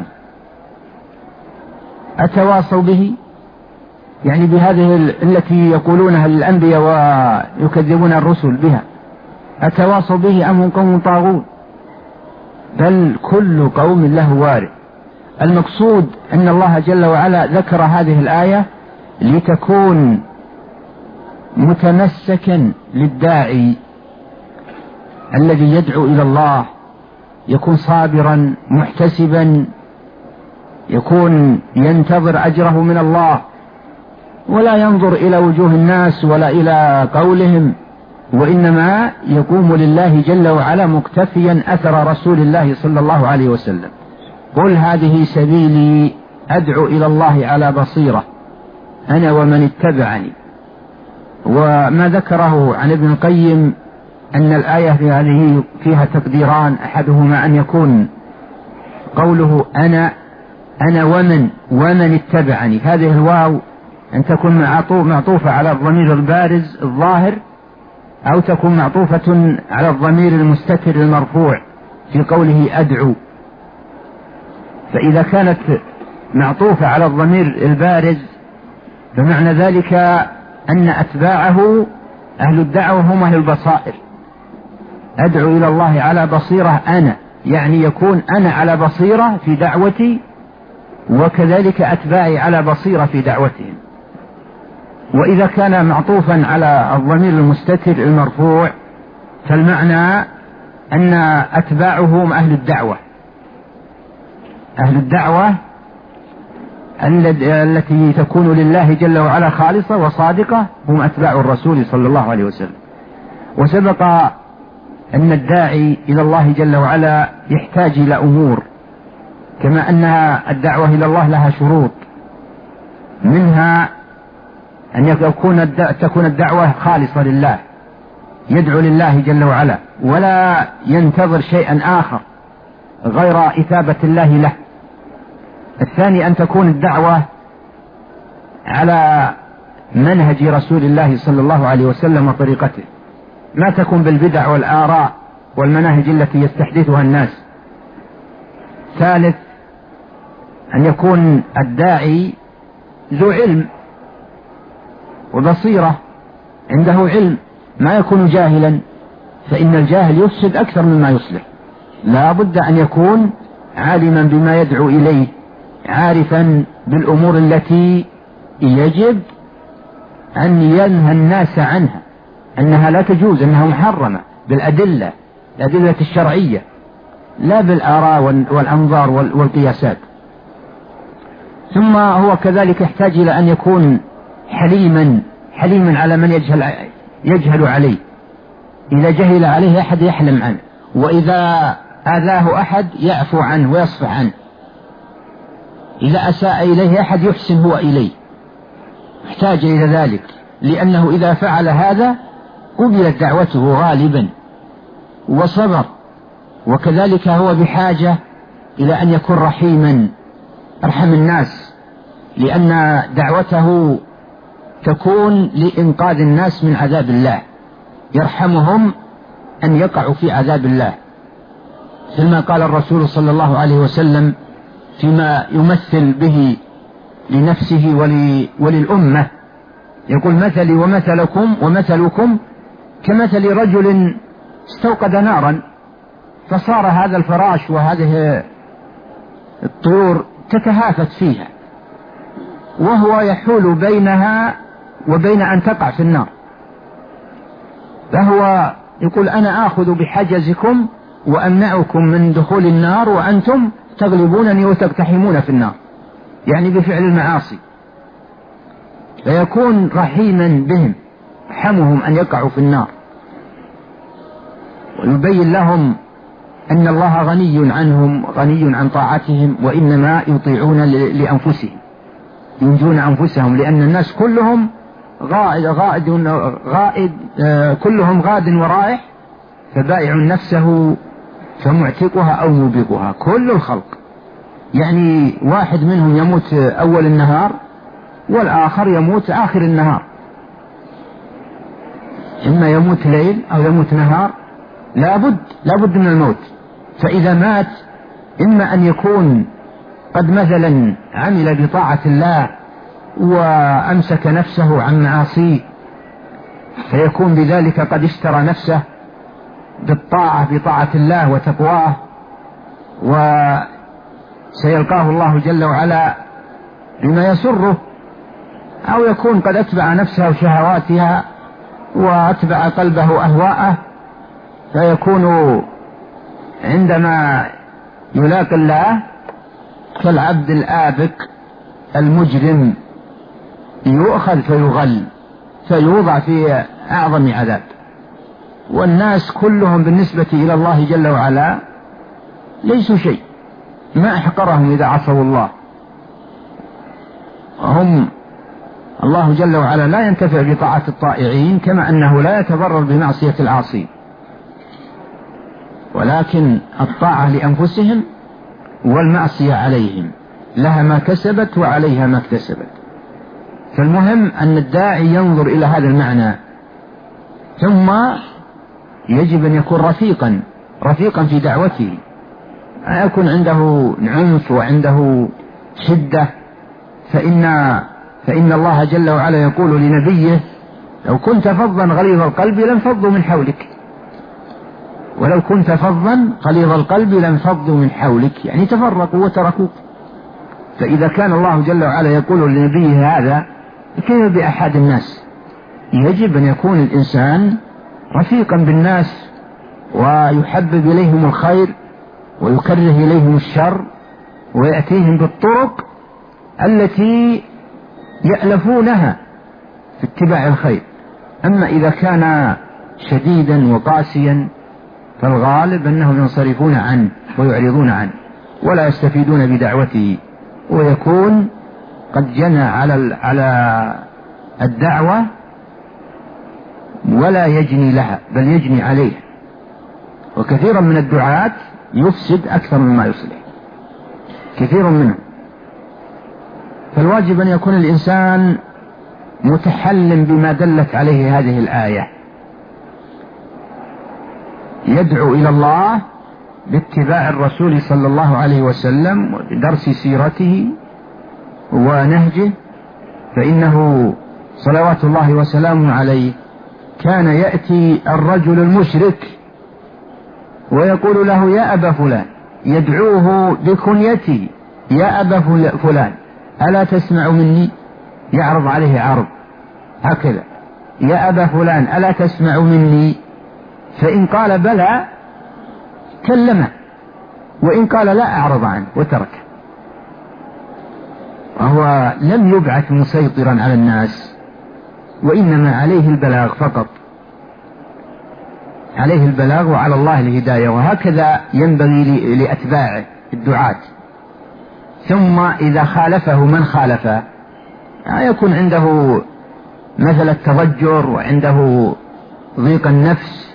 Speaker 2: أتواصوا به، يعني بهذه التي يقولونها للأنبياء ويكذبون الرسل بها، أتواصوا به أم هم قوم طاغون؟ بل كل قوم له وارث. المقصود أن الله جل وعلا ذكر هذه الآية لتكون متمسكا للداعي الذي يدعو إلى الله، يكون صابرا محتسبا، يكون ينتظر أجره من الله، ولا ينظر إلى وجوه الناس ولا إلى قولهم، وإنما يقوم لله جل وعلا مقتفيا أثر رسول الله صلى الله عليه وسلم. قل هذه سبيلي أدعو إلى الله على بصيرة أنا ومن اتبعني. وما ذكره عن ابن القيم أن الآية هذه فيها تقديران، أحدهما أن يكون قوله أنا ومن اتبعني، هذه الواو أن تكون معطوفة على الضمير البارز الظاهر، أو تكون معطوفة على الضمير المستتر المرفوع في قوله أدعو. فإذا كانت معطوفة على الضمير البارز فمعنى ذلك أن أتباعه أهل الدعوة هم أهل البصائر. أدعو إلى الله على بصيرة أنا، يعني يكون أنا على بصيرة في دعوتي، وكذلك أتباعي على بصيرة في دعوتهم. وإذا كان معطوفا على الضمير المستتر المرفوع فالمعنى أن أتباعهم أهل الدعوة، أهل الدعوة التي تكون لله جل وعلا خالصة وصادقة هم أتباع الرسول صلى الله عليه وسلم. وسبق أن الداعي إلى الله جل وعلا يحتاج إلى أمور، كما أن الدعوة إلى الله لها شروط، منها أن تكون الدعوة خالصة لله، يدعو لله جل وعلا ولا ينتظر شيئا آخر غير إثابة الله له. الثاني أن تكون الدعوة على منهج رسول الله صلى الله عليه وسلم وطريقته، ما تكون بالبدع والآراء والمناهج التي يستحدثها الناس. ثالث أن يكون الداعي ذو علم وبصيرة، عنده علم، ما يكون جاهلا، فإن الجاهل يفسد أكثر مما يصلح. لا بد أن يكون عالما بما يدعو إليه، عارفا بالأمور التي يجب أن ينهى الناس عنها، أنها لا تجوز، أنها محرمة بالأدلة الشرعية، لا بالآراء والأنظار والقياسات. ثم هو كذلك يحتاج إلى أن يكون حليما على من يجهل عليه. إذا جهل عليه أحد يحلم عنه، وإذا آذاه أحد يعفو عنه ويصفح عنه. إذا أساء إليه أحد يحسن هو إليه، احتاج إلى ذلك، لأنه إذا فعل هذا قبلت دعوته غالبا وصبر. وكذلك هو بحاجة إلى أن يكون رحيما، أرحم الناس، لأن دعوته تكون لإنقاذ الناس من عذاب الله، يرحمهم أن يقعوا في عذاب الله. ثم قال الرسول صلى الله عليه وسلم فيما يمثل به لنفسه وللأمة، يقول: مثلي ومثلكم كمثل رجل استوقد نارا، فصار هذا الفراش وهذه الطيور تتهافت فيها، وهو يحول بينها وبين أن تقع في النار. فهو يقول: أنا آخذ بحجزكم وأمنعكم من دخول النار، وأنتم تغلبونني وتقتحمون في النار، يعني بفعل المعاصي. فيكون رحيما بهم، يرحمهم أن يقعوا في النار، ويبين لهم أن الله غني عنهم، غني عن طاعتهم، وإنما يطيعون لأنفسهم، ينجون أنفسهم، لأن الناس كلهم كلهم غاد ورائح، فبائع نفسه فمعتقها أو موبقها، كل الخلق. يعني واحد منهم يموت أول النهار، والآخر يموت آخر النهار، إما يموت ليل أو يموت نهار، لابد من الموت. فإذا مات إما أن يكون قد مثلا عمل بطاعة الله وأمسك نفسه عن معاصيه، فيكون بذلك قد اشترى نفسه بطاعة الله وتقواه، وسيلقاه الله جل وعلا بما يسره. أو يكون قد أتبع نفسه وشهواتها وأتبع قلبه أهواءه، فيكون عندما يلاقي الله كالعبد الآبك المجرم، يؤخذ فيغل، فيوضع في أعظم عذاب. والناس كلهم بالنسبة إلى الله جل وعلا ليسوا شيء، ما أحقرهم إذا عصوا الله. وهم الله جل وعلا لا ينتفع بطاعة الطائعين، كما أنه لا يتضرر بمعصية العاصين، ولكن الطاعة لأنفسهم والمعصية عليهم، لها ما كسبت وعليها ما اكتسبت. فالمهم أن الداعي ينظر إلى هذا المعنى. ثم يجب أن يكون رفيقا في دعوته، لا يكون عنده عنف وعنده شدة، فإن الله جل وعلا يقول لنبيه: لو كنت فظا غليظ القلب لانفضوا من حولك، ولو كنت فظا غليظ القلب لانفضوا من حولك، يعني تفرقوا وتركوك. فإذا كان الله جل وعلا يقول لنبيه هذا، كيف بأحد الناس؟ يجب أن يكون الإنسان رفيقا بالناس، ويحبب إليهم الخير ويكره إليهم الشر، ويأتيهم بالطرق التي يألفونها في اتباع الخير. أما إذا كان شديدا وقاسيا فالغالب أنهم ينصرفون عنه ويعرضون عنه ولا يستفيدون بدعوته، ويكون قد جنى على الدعوة ولا يجني لها، بل يجني عليها. وكثيرا من الدعاة يفسد أكثر مما يصلح، كثير منهم. فالواجب أن يكون الإنسان متحلم بما دلت عليه هذه الآية، يدعو إلى الله باتباع الرسول صلى الله عليه وسلم ودرس سيرته ونهجه، فإنه صلوات الله وسلامه عليه كان يأتي الرجل المشرك ويقول له يا أبا فلان، يدعوه بكنيته يا أبا فلان ألا تسمع مني؟ يعرض عليه عرض هكذا، يا أبا فلان ألا تسمع مني؟ فإن قال بلى كلمه، وإن قال لا أعرض عنه وتركه. وهو لم يبعث مسيطرا على الناس، وإنما عليه البلاغ فقط، عليه البلاغ وعلى الله الهداية. وهكذا ينبغي لأتباعه الدعاة. ثم إذا خالفه من خالفه يكون عنده مثل التضجر وعنده ضيق النفس،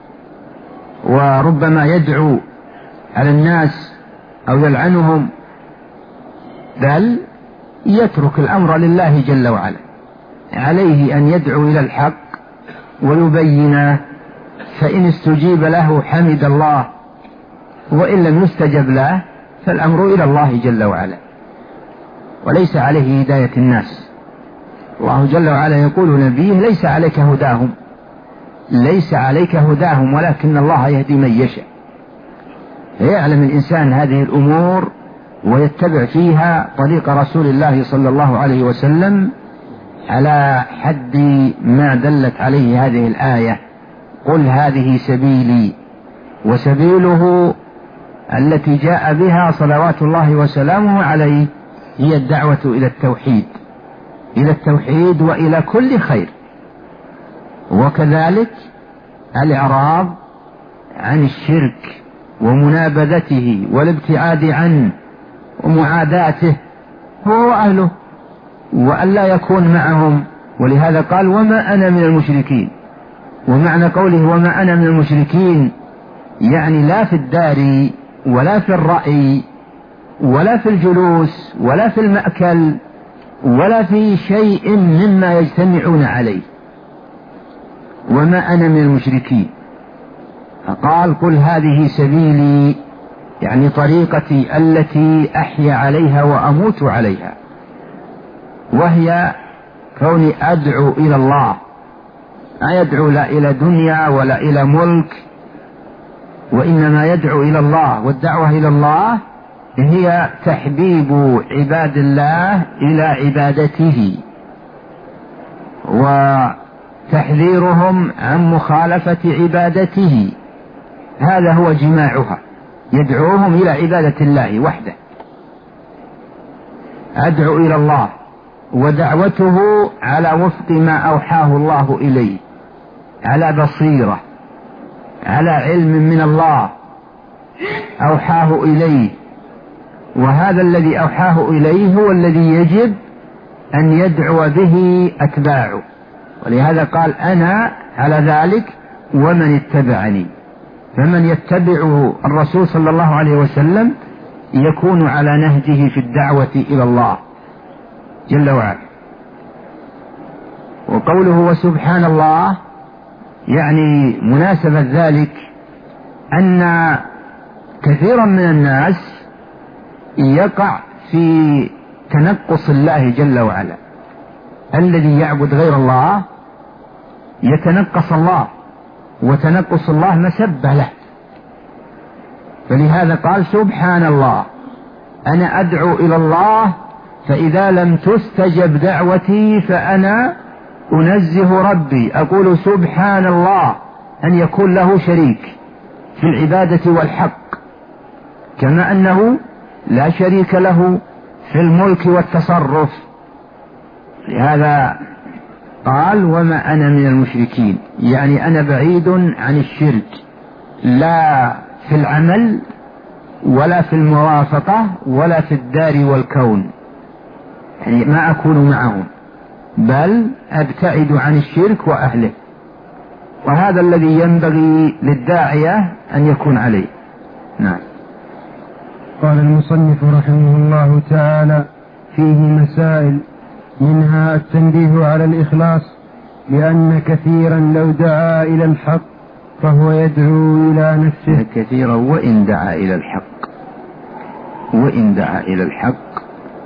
Speaker 2: وربما يدعو على الناس أو يلعنهم، بل يترك الأمر لله جل وعلا. عليه أن يدعو إلى الحق ويبينه، فإن استجيب له حمد الله، وإن لم يستجب له فالأمر إلى الله جل وعلا، وليس عليه هداية الناس. الله جل وعلا يقول لنبيه ليس عليك هداهم، ليس عليك هداهم ولكن الله يهدي من يشاء. يعلم الإنسان هذه الأمور ويتبع فيها طريق رسول الله صلى الله عليه وسلم على حد ما دلت عليه هذه الآية: قل هذه سبيلي. وسبيله التي جاء بها صلوات الله وسلامه عليه هي الدعوة إلى التوحيد، إلى التوحيد وإلى كل خير، وكذلك الإعراض عن الشرك ومنابذته والابتعاد عنه ومعاداته هو وأهله، وأن لا يكون معهم. ولهذا قال وما أنا من المشركين. ومعنى قوله وما أنا من المشركين يعني لا في الدار ولا في الرأي ولا في الجلوس ولا في المأكل ولا في شيء مما يجتمعون عليه، وما أنا من المشركين. فقال قل هذه سبيلي، يعني طريقتي التي أحيا عليها وأموت عليها، وهي كوني أدعو إلى الله، لا يدعو لا إلى دنيا ولا إلى ملك، وإنما يدعو إلى الله. والدعوة إلى الله هي تحبيب عباد الله إلى عبادته، وتحذيرهم عن مخالفة عبادته، هذا هو جماعها، يدعوهم إلى عبادة الله وحده. أدعو إلى الله، ودعوته على وفق ما أوحاه الله إليه، على بصيرة، على علم من الله أوحاه إليه، وهذا الذي أوحاه إليه هو الذي يجب أن يدعو به أتباعه. ولهذا قال أنا على ذلك ومن اتبعني. فمن يتبع الرسول صلى الله عليه وسلم يكون على نهجه في الدعوة إلى الله جل وعلا. وقوله وسبحان الله يعني مناسبة ذلك أن كثيرا من الناس يقع في تنقص الله جل وعلا. الذي يعبد غير الله يتنقص الله، وتنقص الله مسبة له. فلهذا قال سبحان الله، أنا أدعو إلى الله، فإذا لم تستجب دعوتي فأنا أنزه ربي، أقول سبحان الله أن يكون له شريك في العبادة والحق، كما أنه لا شريك له في الملك والتصرف. لهذا قال وما أنا من المشركين، يعني أنا بعيد عن الشرك، لا في العمل ولا في المرافقة ولا في الدار والكون، يعني ما أكون معهم، بل أبتعد عن الشرك وأهله. وهذا الذي ينبغي للداعية أن يكون عليه. نعم.
Speaker 1: قال المصنف رحمه الله تعالى فيه مسائل، منها التنبيه على الإخلاص، لأن كثيرا لو دعا إلى الحق فهو يدعو إلى نفسه
Speaker 2: كثيرا وإن دعا إلى الحق، وإن دعا إلى الحق،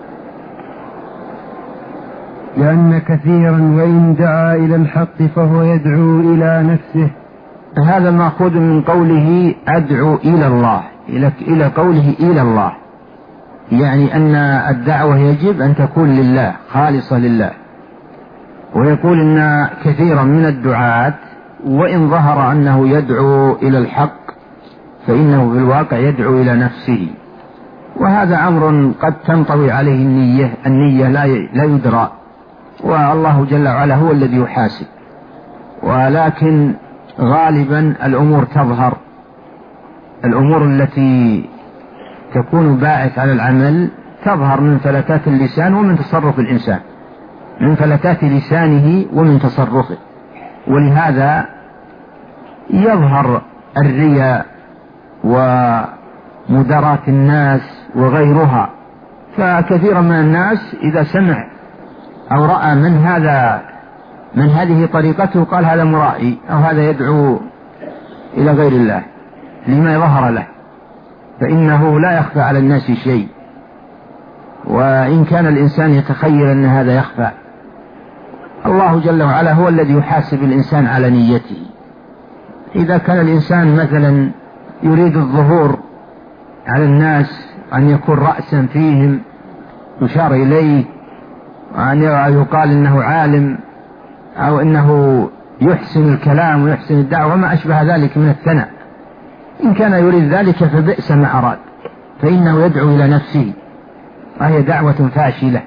Speaker 1: لأن كثيرا وإن دعا إلى الحق فهو يدعو إلى نفسه.
Speaker 2: هذا مأخوذ من قوله أدعو إلى الله، إلى قوله إلى الله، يعني أن الدعوة يجب أن تكون لله خالصة لله. ويقول إن كثيرا من الدعاة وإن ظهر أنه يدعو إلى الحق فإنه في الواقع يدعو إلى نفسه، وهذا أمر قد تنطوي عليه النية لا يدرى، والله جل وعلا هو الذي يحاسب. ولكن غالبا الأمور تظهر، الأمور التي تكون باعث على العمل تظهر من فلتات اللسان ومن تصرف الإنسان، من فلتات لسانه ومن تصرفه، ولهذا يظهر الرياء ومداراة الناس وغيرها. فكثيرا من الناس إذا سمع أو رأى من هذه طريقته قال هذا مرائي أو هذا يدعو إلى غير الله لما ظهر له، فإنه لا يخفى على الناس شيء، وإن كان الإنسان يتخيل أن هذا يخفى، الله جل وعلا هو الذي يحاسب الإنسان على نيته. إذا كان الإنسان مثلا يريد الظهور على الناس، أن يكون رأسا فيهم يشار إليه، وأن يقال إنه عالم أو إنه يحسن الكلام ويحسن الدعوة وما أشبه ذلك من الثناء، إن كان يريد ذلك فبئس ما أراد، فإنه يدعو إلى نفسه وهي دعوة فاشلة،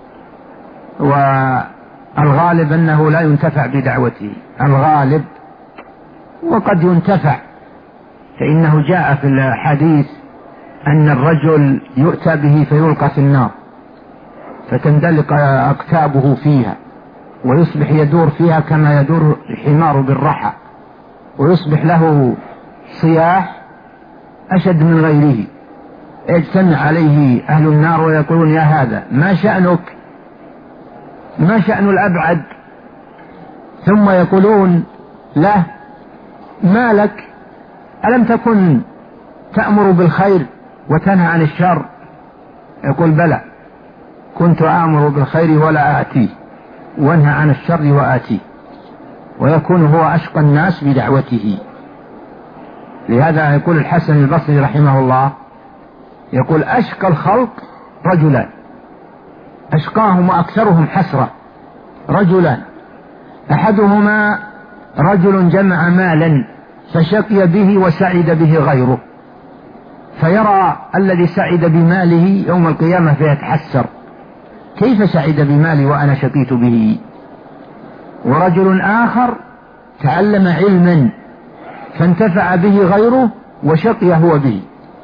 Speaker 2: والغالب أنه لا ينتفع بدعوته الغالب، وقد ينتفع، فإنه جاء في الحديث أن الرجل يؤتى به فيلقى في النار فتندلق أكتابه فيها ويصبح يدور فيها كما يدور الحمار بالرحى، ويصبح له صياح أشد من غيره، يجتمع عليه أهل النار ويقولون يا هذا ما شأنك، ما شأن الأبعد، ثم يقولون له ما لك، ألم تكن تأمر بالخير وتنهى عن الشر؟ يقول بلى، كنت آمر بالخير ولا آتيه وانهى عن الشر وآتيه، ويكون هو أشقى الناس بدعوته. لهذا يقول الحسن البصري رحمه الله، يقول أشقى الخلق رجلان، أشقاهم وأكثرهم حسرة رجلان، أحدهما رجل جمع مالا فشقي به وسعد به غيره، فيرى الذي سعد بماله يوم القيامة فيتحسر، كيف سعد بمالي وأنا شقيت به؟ ورجل آخر تعلم علما فانتفع به غيره وشقي هو به.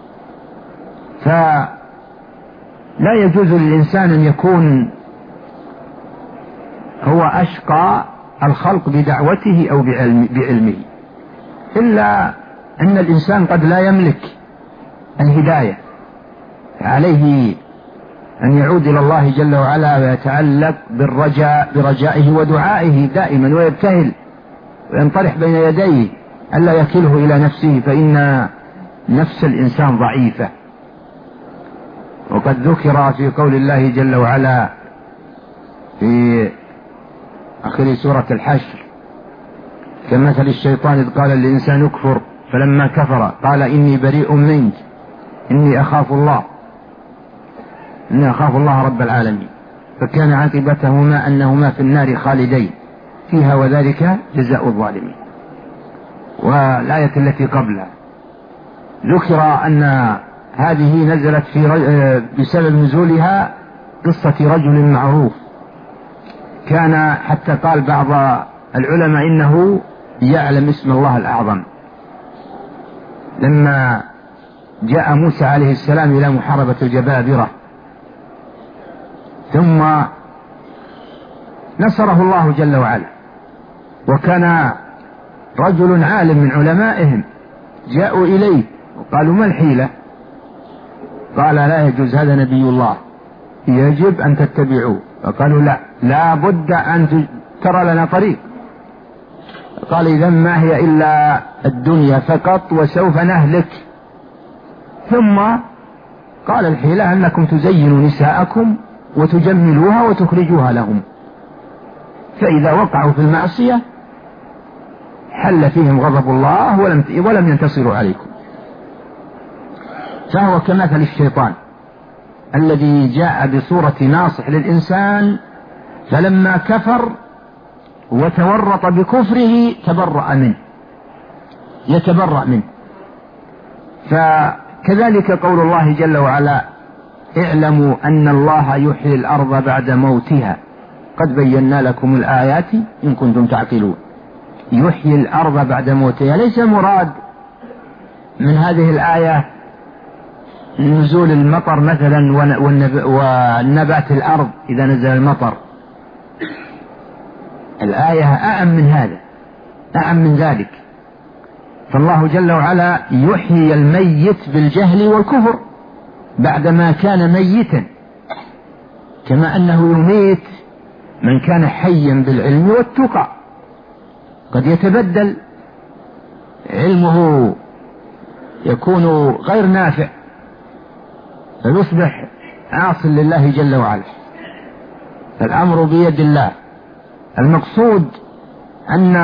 Speaker 2: فلا يجوز للإنسان أن يكون هو أشقى الخلق بدعوته أو بعلمه، إلا أن الإنسان قد لا يملك الهداية، عليه أن يعود إلى الله جل وعلا ويتعلق برجائه ودعائه دائما، ويبتهل وينطرح بين يديه ألا يكله إلى نفسه، فإن نفس الإنسان ضعيفة. وقد ذكر في قول الله جل وعلا في آخر سورة الحشر كمثل الشيطان إذ قال للإنسان اكفر فلما كفر قال إني بريء منك إني أخاف الله رب العالمين، فكان عاقبتهما أنهما في النار خالدين فيها وذلك جزاء الظالمين. والآية التي قبلها ذكر أن هذه نزلت بسبب نزولها قصة رجل معروف كان، حتى قال بعض العلماء إنه يعلم اسم الله الأعظم، لما جاء موسى عليه السلام إلى محاربة الجبابرة ثم نصره الله جل وعلا، وكان رجل عالم من علمائهم جاءوا إليه وقالوا ما الحيلة؟ قال لا يجوز، هذا نبي الله يجب أن تتبعوه. فقالوا لا بد أن ترى لنا طريق. قال إذا ما هي إلا الدنيا فقط وسوف نهلك. ثم قال الحيلة أنكم تزينوا نساءكم وتجملوها وتخرجوها لهم، فإذا وقعوا في المعصية حل فيهم غضب الله ولم ينتصروا عليكم. فهو كمثل الشيطان الذي جاء بصورة ناصح للإنسان، فلما كفر وتورط بكفره يتبرأ منه. فكذلك قول الله جل وعلا: اعلموا أن الله يحيي الأرض بعد موتها قد بينا لكم الآيات إن كنتم تعقلون. يحيي الأرض بعد موتها، ليس مراد من هذه الآية نزول المطر مثلا والنبات الأرض إذا نزل المطر. الآية أعم من هذا، أعم من ذلك. فالله جل وعلا يحيي الميت بالجهل والكفر بعدما كان ميتا، كما أنه يميت من كان حيا بالعلم والتقى. قد يتبدل علمه يكون غير نافع فيصبح عاصٍ لله جل وعلا، فالأمر بيد الله. المقصود أن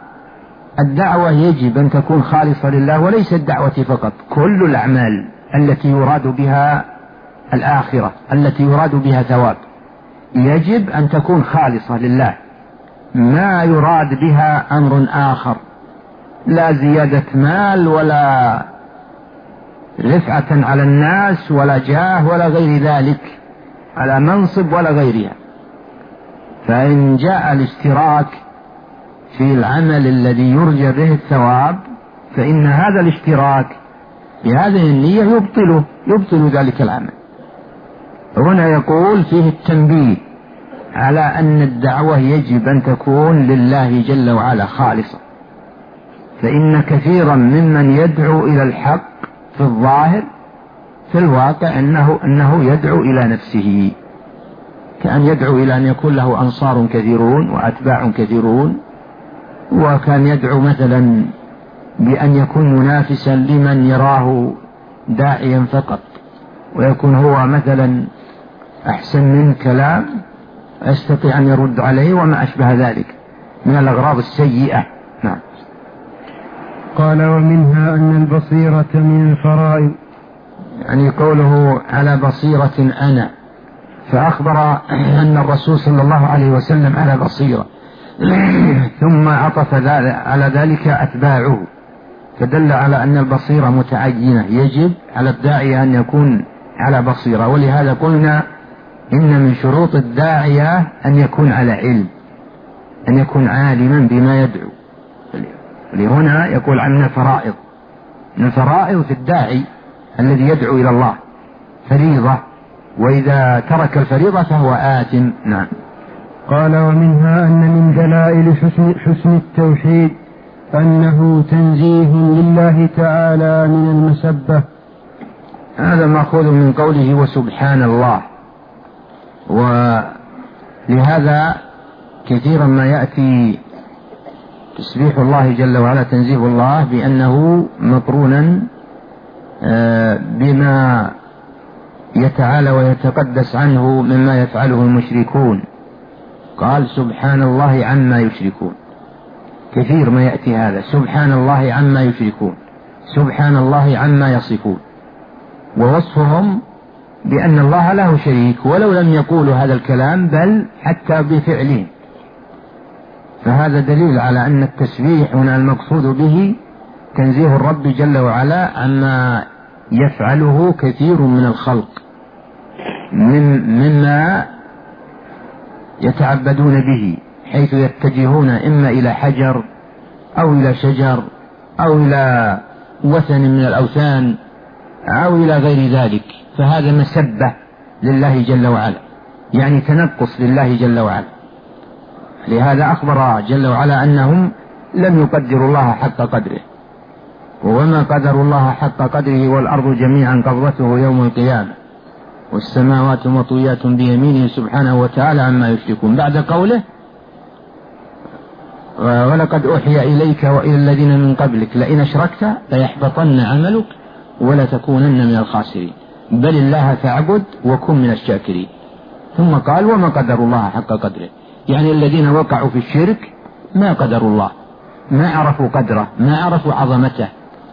Speaker 2: الدعوة يجب أن تكون خالصة لله، وليس الدعوة فقط، كل الأعمال التي يراد بها الآخرة التي يراد بها ثواب يجب أن تكون خالصة لله، ما يراد بها أمر آخر، لا زيادة مال ولا رفعة على الناس ولا جاه ولا غير ذلك، على منصب ولا غيرها. فإن جاء الاشتراك في العمل الذي يرجى به الثواب فإن هذا الاشتراك بهذه النية يبطل ذلك العمل. هنا يقول فيه التنبيه على أن الدعوة يجب أن تكون لله جل وعلا خالصة، فإن كثيرا ممن يدعو إلى الحق في الظاهر في الواقع أنه يدعو إلى نفسه، كأن يدعو إلى أن يكون له أنصار كثيرون وأتباع كثيرون، وكان يدعو مثلا بأن يكون منافسا لمن يراه داعيا فقط، ويكون هو مثلا أحسن من كلام يستطيع أن يرد عليه وما أشبه ذلك من الأغراض السيئة. نعم.
Speaker 1: قال: ومنها أن البصيرة من الفرائض،
Speaker 2: يعني قوله على بصيرة أنا، فأخبر أن الرسول صلى الله عليه وسلم على بصيرة، ثم عطف على ذلك أتباعه، فدل على أن البصيرة متعينة، يجب على الداعية أن يكون على بصيرة. ولهذا قلنا إن من شروط الداعية أن يكون على علم، أن يكون عالما بما يدعو. لهنا يقول عن الفرائض، من الفرائض في الداعي الذي يدعو إلى الله فريضة، وإذا ترك الفريضة فهو آثم. نعم.
Speaker 1: قال: ومنها أن من دلائل حسن التوحيد أنه تنزيه لله تعالى من المسبة.
Speaker 2: هذا مأخوذ من قوله وسبحان الله، ولهذا كثيرا ما يأتي تسبيح الله جل وعلا تنزيه الله بأنه مقرونا بما يتعالى ويتقدس عنه مما يفعله المشركون. قال سبحان الله عما يشركون، كثير ما يأتي هذا، سبحان الله عما يشركون، سبحان الله عما يصفون، ووصفهم بأن الله له شريك ولو لم يقولوا هذا الكلام بل حتى بفعلهم. فهذا دليل على أن التسبيح هنا المقصود به تنزيه الرب جل وعلا عما يفعله كثير من الخلق مما يتعبدون به، حيث يتجهون إما إلى حجر أو إلى شجر أو إلى وثن من الأوثان أو إلى غير ذلك، فهذا مسبة لله جل وعلا، يعني تنقص لله جل وعلا. لهذا أخبر جل وعلا أنهم لم يقدروا الله حق قدره، وما قدروا الله حق قدره والأرض جميعا قبضته يوم القيامة والسماوات مطويات بيمينه سبحانه وتعالى عما يشركون، بعد قوله ولقد أوحي إليك وإلى الذين من قبلك لئن أشركت ليحبطن عملك ولتكونن من الخاسرين بل الله فاعبد وكن من الشاكرين. ثم قال وما قدر الله حق قدره، يعني الذين وقعوا في الشرك ما قدروا الله، ما عرفوا قدره، ما عرفوا عظمته،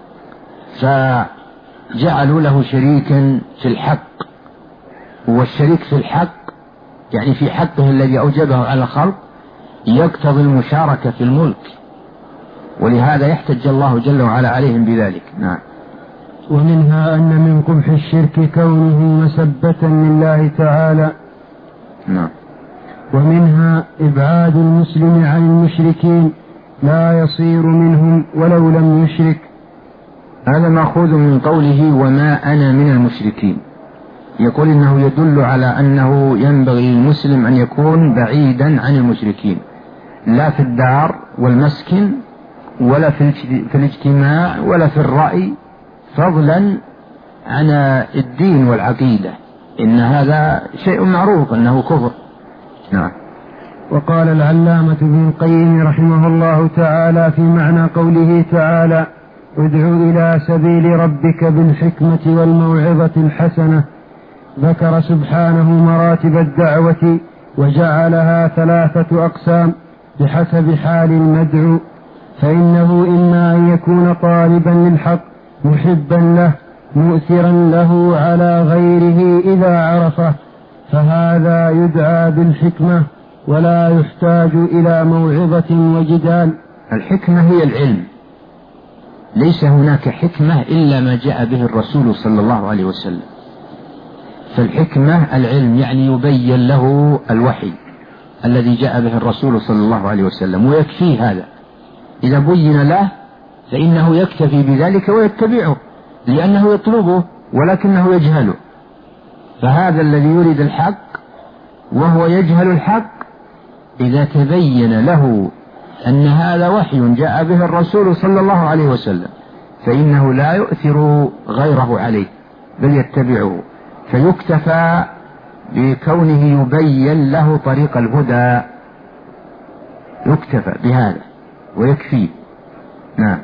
Speaker 2: فجعلوا له شريكا في الحق. والشريك في الحق يعني في حقه الذي أوجبه على الخلق يقتضي المشاركة في الملك، ولهذا يحتج الله جل وعلا عليهم بذلك. نعم.
Speaker 1: ومنها أن من قبح الشرك كونه مسبة لله تعالى.
Speaker 2: نعم.
Speaker 1: ومنها إبعاد المسلم عن المشركين لا يصير منهم ولو لم يشرك.
Speaker 2: هذا مأخوذ من قوله وما أنا من المشركين، يقول إنه يدل على أنه ينبغي للمسلم أن يكون بعيدا عن المشركين، لا في الدار والمسكن ولا في الاجتماع ولا في الرأي، فضلا عن الدين والعقيدة، إن هذا شيء معروف أنه كفر. نعم.
Speaker 1: وقال العلامة ابن القيم رحمه الله تعالى في معنى قوله تعالى ادع إلى سبيل ربك بالحكمة والموعظة الحسنة، ذكر سبحانه مراتب الدعوة وجعلها 3 أقسام بحسب حال المدعو، فإنه إما أن يكون طالبا للحق محبا له مؤثرا له على غيره إذا عرفه، فهذا يدعى بالحكمة ولا يحتاج إلى موعظة وجدال.
Speaker 2: الحكمة هي العلم، ليس هناك حكمة إلا ما جاء به الرسول صلى الله عليه وسلم، فالحكمة العلم، يعني يبين له الوحي الذي جاء به الرسول صلى الله عليه وسلم ويكفيه هذا، إذا بين له فإنه يكتفي بذلك ويتبعه لأنه يطلبه ولكنه يجهله. فهذا الذي يريد الحق وهو يجهل الحق إذا تبين له أن هذا وحي جاء به الرسول صلى الله عليه وسلم فإنه لا يؤثر غيره عليه بل يتبعه، فيكتفى بكونه يبين له طريق الهدى، يكتفى بهذا ويكفيه. نعم.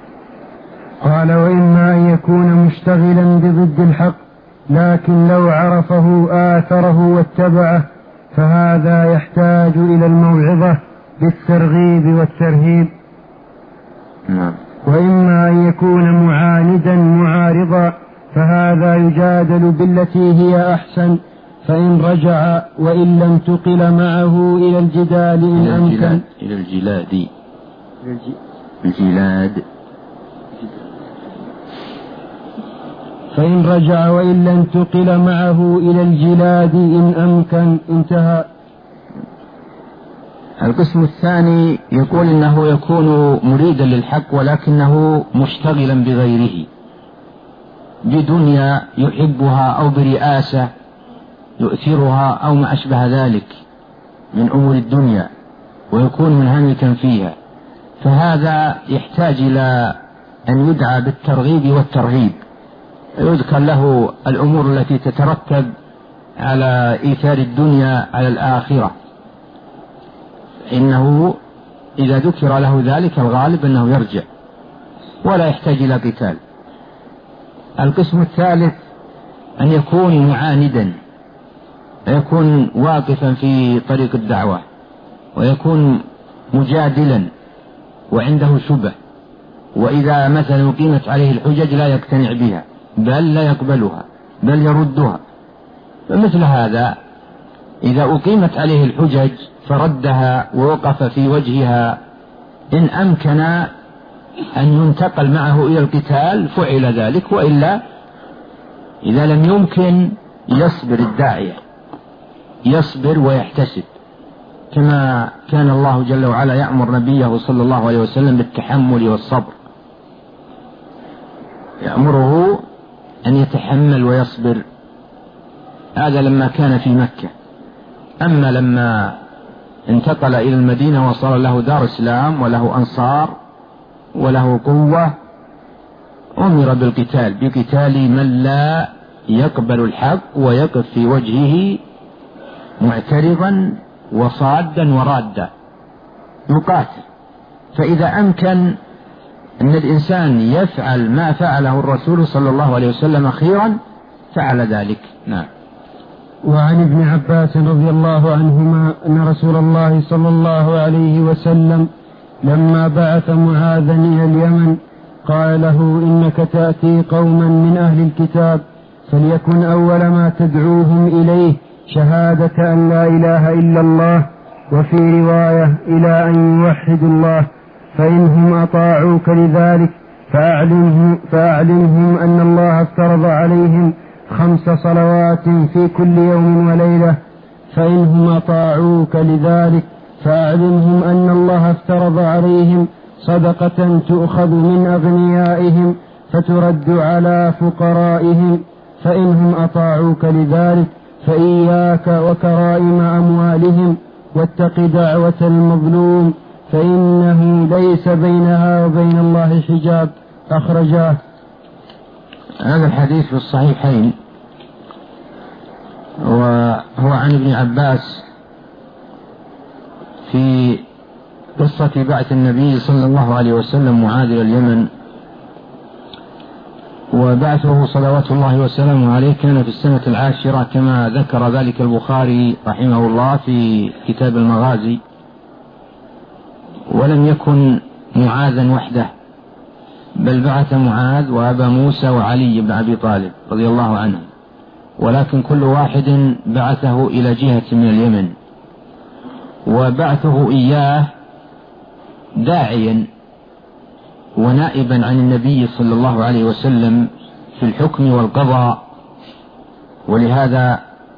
Speaker 1: قال وإما أن يكون مشتغلا بضد الحق لكن لو عرفه آثره واتبعه، فهذا يحتاج إلى الموعظة بالترغيب والترهيب.
Speaker 2: نعم.
Speaker 1: وإما أن يكون معاندا معارضا، فهذا يجادل بالتي هي أحسن، فإن رجع وإن لم تقل معه إلى الجدال إن أمكن.
Speaker 2: إلى الجلاد.
Speaker 1: فإن رجع وإن لم تقل معه إلى الجلاد إن أمكن. انتهى.
Speaker 2: القسم الثاني يقول إنه يكون مريدا للحق ولكنه مشتغلا بغيره، بدنيا يحبها أو برئاسة يؤثرها أو ما أشبه ذلك من أمور الدنيا ويكون منهمكا فيها، فهذا يحتاج إلى أن يدعى بالترغيب والترهيب، يذكر له الأمور التي تترتب على إيثار الدنيا على الآخرة، إنه إذا ذكر له ذلك الغالب أنه يرجع ولا يحتاج إلى قتال. القسم الثالث أن يكون معاندا، يكون واقفا في طريق الدعوة ويكون مجادلا وعنده شبه، وإذا مثلا أقيمت عليه الحجج لا يقتنع بها بل لا يقبلها بل يردها، فمثل هذا إذا أقيمت عليه الحجج فردها ووقف في وجهها إن أمكن أن ينتقل معه إلى القتال فعل ذلك، وإلا إذا لم يمكن يصبر الداعية، يصبر ويحتسب، كما كان الله جل وعلا يأمر نبيه صلى الله عليه وسلم بالتحمل والصبر، يأمره أن يتحمل ويصبر. هذا لما كان في مكة. أما لما انتقل إلى المدينة وصار له دار إسلام وله أنصار وله قوة أمر بالقتال، بقتال من لا يقبل الحق ويقف في وجهه معترضا وصادا ورادا، يقاتل فإذا أمكن أن الإنسان يفعل ما فعله الرسول صلى الله عليه وسلم خيرا فعل ذلك. نعم.
Speaker 1: وعن ابن عباس رضي الله عنهما أن رسول الله صلى الله عليه وسلم لما بعث معاذا إلى اليمن قال له إنك تأتي قوما من أهل الكتاب فليكن أول ما تدعوهم إليه شهادة أن لا إله إلا الله، وفي رواية إلى أن يوحدوا الله، فإنهم أطاعوك لذلك فأعلمهم أن الله افترض عليهم 5 صلوات في كل يوم وليلة. فإنهم أطاعوك لذلك فأعلمهم أن الله افترض عليهم صدقة تؤخذ من أغنيائهم فترد على فقرائهم. فإنهم أطاعوك لذلك فإياك وكرائم أموالهم واتق دعوة المظلوم فإنه ليس بينها وبين الله حجاب. أخرجاه.
Speaker 2: هذا الحديث في الصحيحين، وهو عن ابن عباس في قصة بعث النبي صلى الله عليه وسلم معاذ إلى اليمن. وبعثه صلوات الله وسلامه عليه كان في السنة 10 كما ذكر ذلك البخاري رحمه الله في كتاب المغازي. ولم يكن معاذا وحده، بل بعث معاذ وأبا موسى وعلي بن أبي طالب رضي الله عنهم، ولكن كل واحد بعثه إلى جهة من اليمن، وبعثه إياه داعيا ونائبا عن النبي صلى الله عليه وسلم في الحكم والقضاء. ولهذا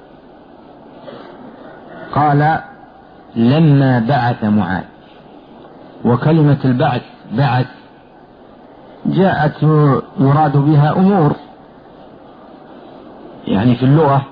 Speaker 2: قال لما بعث معاذ. وكلمة البعث بعث جاءت يراد بها أمور، يعني في اللغة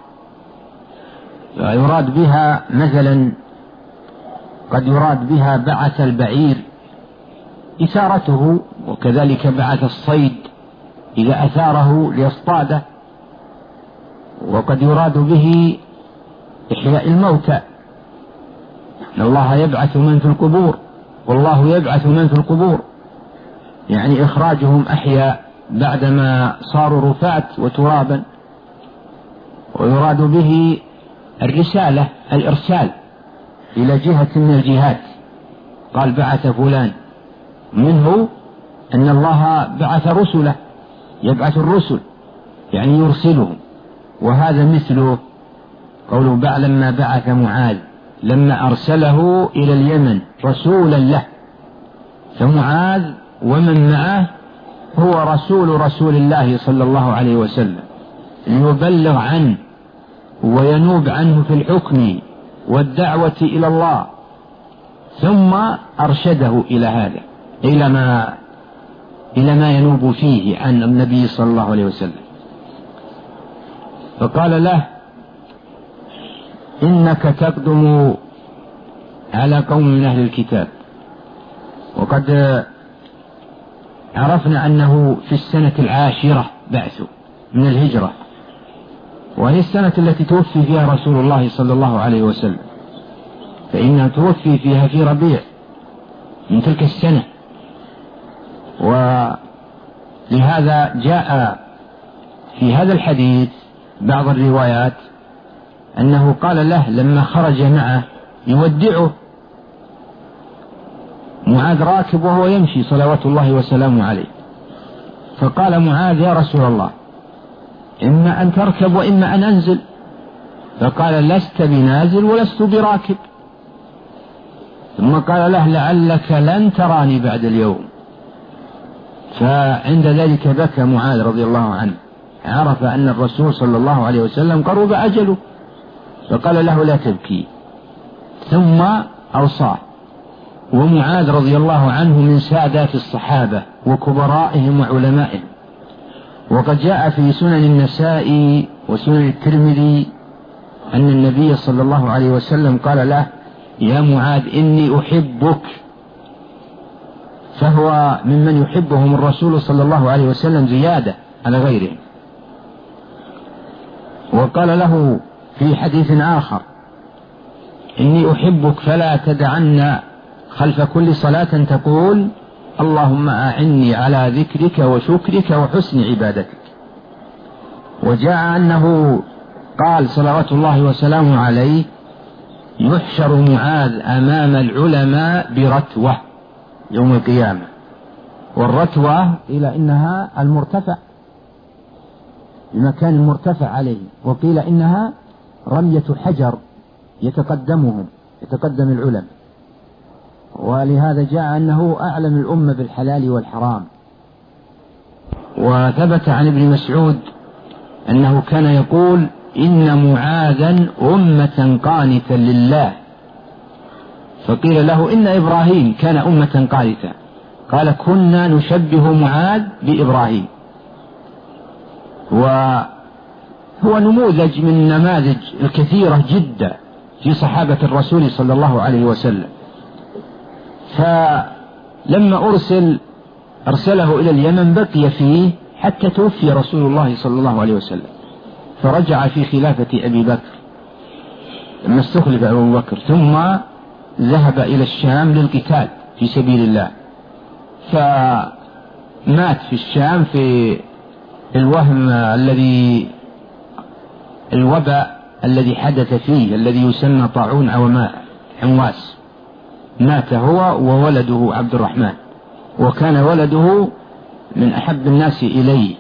Speaker 2: يراد بها مثلا قد يراد بها بعث البعير إثارته، وكذلك بعث الصيد إذا أثاره ليصطاده، وقد يراد به إحياء الموتى، إن الله يبعث من في القبور والله يبعث من في القبور، يعني إخراجهم أحياء بعدما صاروا رفات وترابا. ويراد به الرسالة الإرسال إلى جهة من الجهات، قال بعث فلان، منه أن الله بعث رسله، يبعث الرسل يعني يرسلهم. وهذا مثله قوله لما بعث معاذ لما أرسله إلى اليمن رسولا له، فمعاذ ومن معه هو رسول الله صلى الله عليه وسلم، ليبلغ عنه وينوب عنه في الحكم والدعوة إلى الله، ثم أرشده إلى هذا إلى ما ينوب فيه عن النبي صلى الله عليه وسلم. فقال له إنك تقدم على قوم من أهل الكتاب. وقد عرفنا أنه في السنة 10 بعثه من الهجرة، وهي السنة التي توفي فيها رسول الله صلى الله عليه وسلم، فإنها توفي فيها في ربيع من تلك السنة. ولهذا جاء في هذا الحديث بعض الروايات أنه قال له لما خرج معه يودعه، معاذ راكب وهو يمشي صلوات الله وسلامه عليه، فقال معاذ يا رسول الله إما أن تركب وإما أن أنزل، فقال لست بنازل ولست براكب. ثم قال له لعلك لن تراني بعد اليوم. فعند ذلك بكى معاذ رضي الله عنه، عرف أن الرسول صلى الله عليه وسلم قرب أجله، فقال له لا تبكي، ثم أوصاه. ومعاذ رضي الله عنه من سادات الصحابة وكبرائهم وعلمائهم، وقد جاء في سنن النسائي وسنن الترمذي أن النبي صلى الله عليه وسلم قال له يا معاذ إني أحبك، فهو ممن يحبهم الرسول صلى الله عليه وسلم زيادة على غيرهم. وقال له في حديث آخر إني أحبك فلا تدعن خلف كل صلاة تقول اللهم أعني على ذكرك وشكرك وحسن عبادتك. وجاء أنه قال صلوات الله وسلامه عليه يحشر معاذ أمام العلماء برتوة يوم القيامة، والرتوة إلى إنها المرتفع، المكان المرتفع عليه، وقيل إنها رمية حجر يتقدم العلماء، ولهذا جاء أنه أعلم الأمة بالحلال والحرام. وثبت عن ابن مسعود أنه كان يقول إن معاذا أمة قانتا لله، فقيل له إن إبراهيم كان أمة قانتا، قال كنا نشبه معاذ بإبراهيم. وهو نموذج من النماذج الكثيرة جدا في صحابة الرسول صلى الله عليه وسلم. فلما أرسله إلى اليمن بقي فيه حتى توفي رسول الله صلى الله عليه وسلم، فرجع في خلافة أبي بكر لما استخلف أبو بكر، ثم ذهب إلى الشام للقتال في سبيل الله، فمات في الشام في الوباء الذي حدث فيه الذي يسمى طاعون عمواس، مات هو وولده عبد الرحمن، وكان ولده من أحب الناس إليه.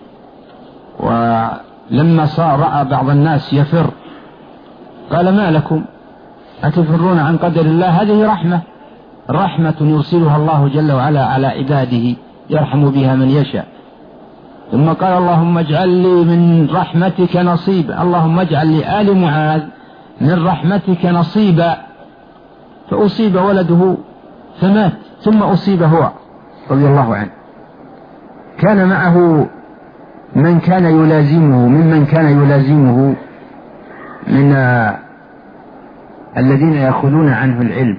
Speaker 2: ولما رأى بعض الناس يفر قال ما لكم أتفرون عن قدر الله؟ هذه رحمة يرسلها الله جل وعلا على عباده يرحم بها من يشاء. ثم قال اللهم اجعل لي من رحمتك نصيبا، اللهم اجعل لآل معاذ من رحمتك نصيبا. فأصيب ولده فمات، ثم أصيب هو رضي الله عنه. كان معه ممن كان يلازمه من الذين يأخذون عنه العلم.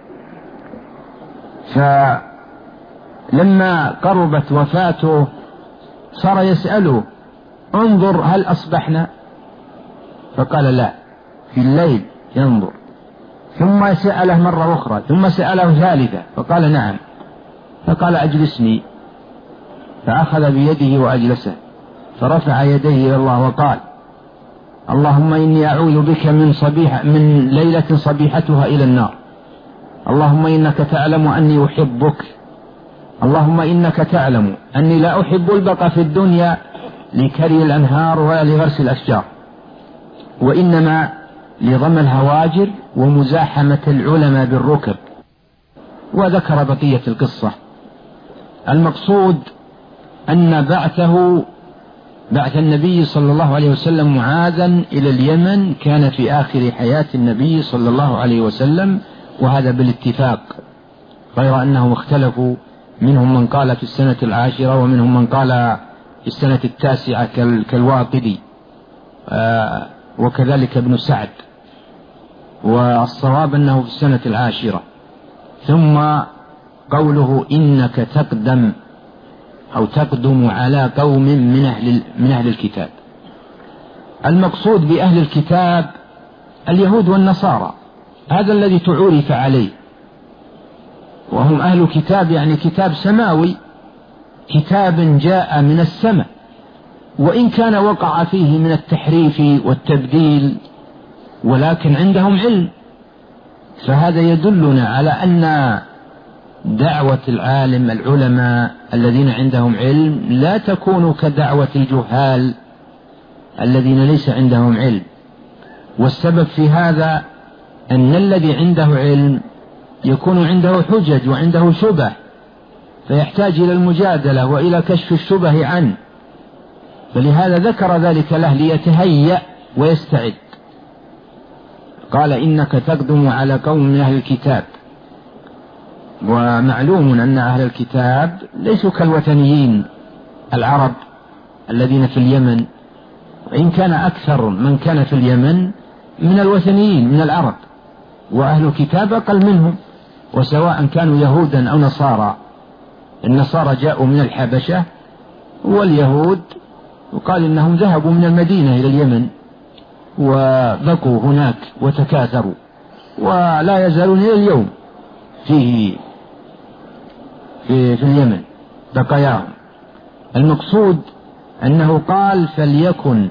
Speaker 2: فلما قربت وفاته صار يسأله انظر هل أصبحنا؟ فقال لا، في الليل ينظر. ثم سأله مرة أخرى، ثم سأله ثالثة فقال نعم. فقال أجلسني، فأخذ بيده وأجلسه، فرفع يديه إلى الله وقال اللهم إني أعوذ بك من ليلة صبيحتها إلى النار، اللهم إنك تعلم أني أحبك، اللهم إنك تعلم أني لا أحب البقاء في الدنيا لكري الأنهار ولا لغرس الأشجار، وإنما لضم الهواجر ومزاحمة العلماء بالركب. وذكر بقية القصة. المقصود أن بعث النبي صلى الله عليه وسلم معاذا إلى اليمن كان في آخر حياة النبي صلى الله عليه وسلم، وهذا بالاتفاق، غير أنهم اختلفوا، منهم من قال في السنة 10 ومنهم من قال في السنة 9 كالواقدي وكذلك ابن سعد، والصواب أنه في السنة 10. ثم قوله إنك تقدم على قوم من أهل الكتاب. المقصود بأهل الكتاب اليهود والنصارى، هذا الذي تعرف عليه، وهم أهل كتاب يعني كتاب سماوي، كتاب جاء من السماء، وإن كان وقع فيه من التحريف والتبديل ولكن عندهم علم. فهذا يدلنا على أن دعوة العلماء الذين عندهم علم لا تكون كدعوة الجهال الذين ليس عندهم علم. والسبب في هذا أن الذي عنده علم يكون عنده حجج وعنده شبه، فيحتاج إلى المجادلة وإلى كشف الشبه عنه، فلهذا ذكر ذلك له ليتهيأ ويستعد. قال إنك تقدم على قوم من أهل الكتاب. ومعلوم أن أهل الكتاب ليسوا كالوثنيين العرب الذين في اليمن، وإن كان أكثر من كان في اليمن من الوثنيين من العرب، وأهل الكتاب أقل منهم، وسواء كانوا يهودا أو نصارى. النصارى جاءوا من الحبشة، واليهود وقال إنهم ذهبوا من المدينة إلى اليمن وبقوا هناك وتكاثروا ولا يزالون إلى اليوم. فيه في اليمن بقاياهم. المقصود أنه قال فليكن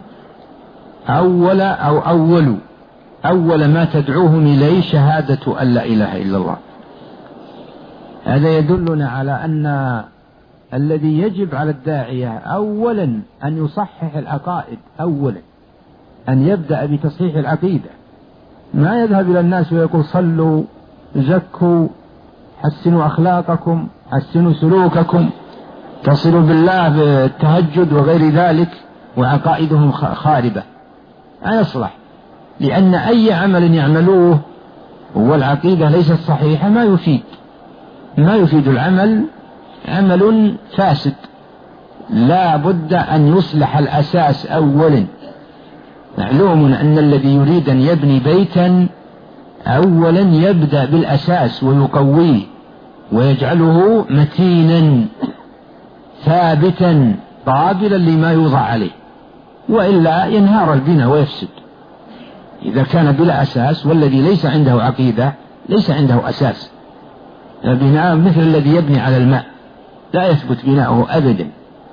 Speaker 2: أول ما تدعوهم إليه شهادة أن لا إله إلا الله. هذا يدلنا على أن الذي يجب على الداعية أولا أن يصحح العقائد، أولا أن يبدأ بتصحيح العقيدة، ما يذهب إلى الناس ويقول صلوا زكوا حسنوا أخلاقكم حسنوا سلوككم تصلوا بالله بالتهجد وغير ذلك وعقائدهم خاربة، لا يصلح، لأن أي عمل يعملوه والعقيدة ليست صحيحة ما يفيد العمل، عمل فاسد. لا بد أن يصلح الأساس أولا. معلوم أن الذي يريد أن يبني بيتا أولا يبدأ بالأساس ويقويه ويجعله متينا ثابتا قابلا لما يوضع عليه، وإلا ينهار البناء ويفسد. إذا كان بلا أساس، والذي ليس عنده عقيدة ليس عنده أساس، البناء مثل الذي يبني على الماء لا يثبت بناؤه أبدا.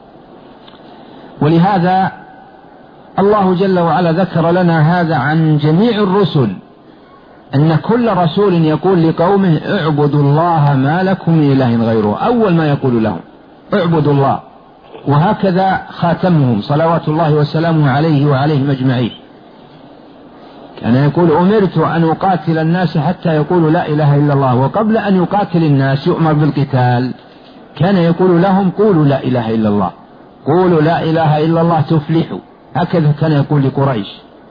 Speaker 2: ولهذا الله جل وعلا ذكر لنا هذا عن جميع الرسل، أن كل رسول يقول لقومه اعبدوا الله ما لكم من إله غيره، أول ما يقول لهم اعبدوا الله. وهكذا خاتمهم صلوات الله وسلامه عليه وعليهم أجمعين، كان يقول أمرت أن أقاتل الناس حتى يقولوا لا إله إلا الله، وقبل أن يقاتل الناس يؤمر بالقتال كان يقول لهم قولوا لا إله إلا الله، قولوا لا إله إلا الله تفلحوا. هكذا كان يقول لقريش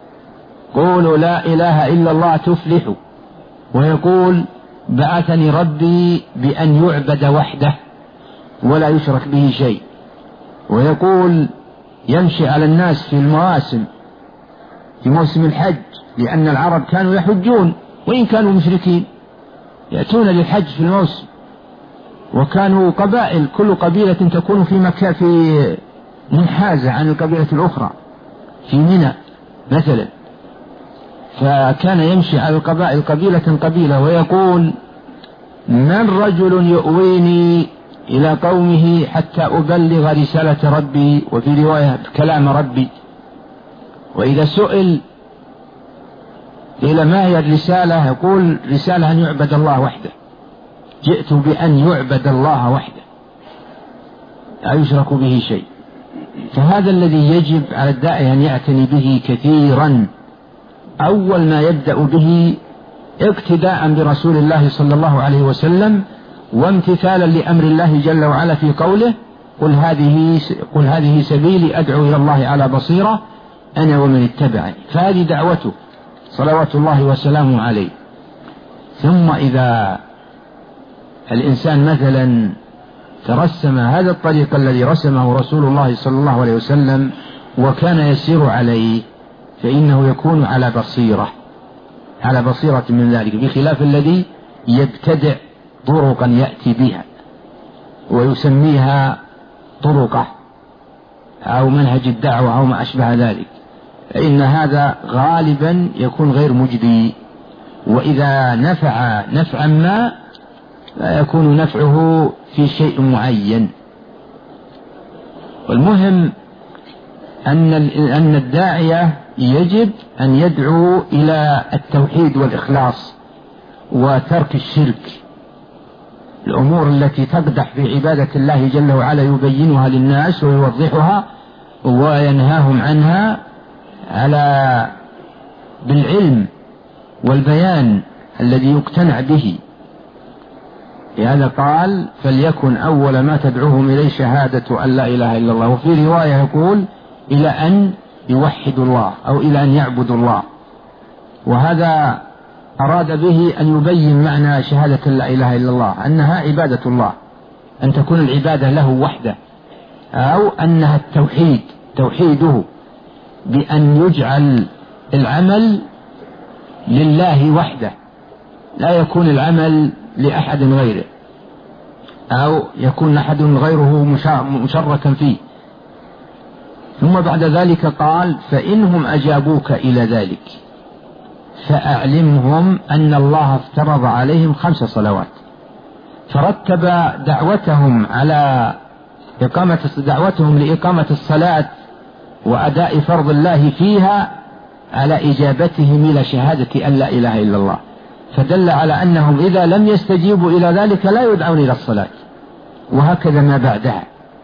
Speaker 2: قولوا لا إله إلا الله تفلحوا. ويقول بعثني ربي بأن يعبد وحده ولا يشرك به شيء. ويقول يمشي على الناس في المواسم، في موسم الحج، لأن العرب كانوا يحجون وإن كانوا مشركين يأتون للحج في الموسم، وكانوا قبائل كل قبيلة تكون في مكان في منحازة عن القبيلة الأخرى في منى مثلا، فكان يمشي على القبائل قبيلة ويقول من رجل يؤويني إلى قومه حتى أبلغ رسالة ربي، وفي رواية كلام ربي. وإذا سئل إلى ما هي الرسالة يقول رسالة أن يعبد الله وحده، جئت بأن يعبد الله وحده لا يشرك به شيء. فهذا الذي يجب على الداعي أن يعتني به كثيرا، أول ما يبدأ به اقتداء برسول الله صلى الله عليه وسلم وامتثالا لأمر الله جل وعلا في قوله قل هذه سبيلي أدعو إلى الله على بصيرة أنا ومن اتبعني. فهذه دعوته صلوات الله وسلامه عليه. ثم إذا الإنسان مثلا ترسم هذا الطريق الذي رسمه رسول الله صلى الله عليه وسلم وكان يسير عليه، فإنه يكون على بصيرة من ذلك، بخلاف الذي يبتدع طرقا يأتي بها ويسميها طرقه أو منهج الدعوة أو ما أشبه ذلك، فإن هذا غالبا يكون غير مجدي. وإذا نفع نفعا ما لا يكون نفعه في شيء معين. والمهم أن الداعية يجب أن يدعو إلى التوحيد والإخلاص وترك الشرك. الأمور التي تقدح في عبادة الله جل وعلا يبينها للناس ويوضحها وينهاهم عنها بالعلم والبيان الذي يقتنع به. لهذا قال فليكن أول ما تدعوهم إليه شهادة أن لا إله إلا الله. وفي رواية يقول إلى أن يوحدوا الله أو إلى أن يعبدوا الله. وهذا أراد به أن يبين معنى شهادة لا إله إلا الله أنها عبادة الله، أن تكون العبادة له وحده، أو أنها التوحيد، توحيده بأن يجعل العمل لله وحده، لا يكون العمل لأحد غيره أو يكون أحد غيره مشركا فيه. ثم بعد ذلك قال فإنهم أجابوك إلى ذلك فأعلمهم أن الله افترض عليهم 5 صلوات. فرتب دعوتهم لإقامة الصلاة وأداء فرض الله فيها على إجابتهم إلى شهادة أن لا إله إلا الله، فدل على أنهم إذا لم يستجيبوا إلى ذلك لا يدعون إلى الصلاة، وهكذا ما بعدها.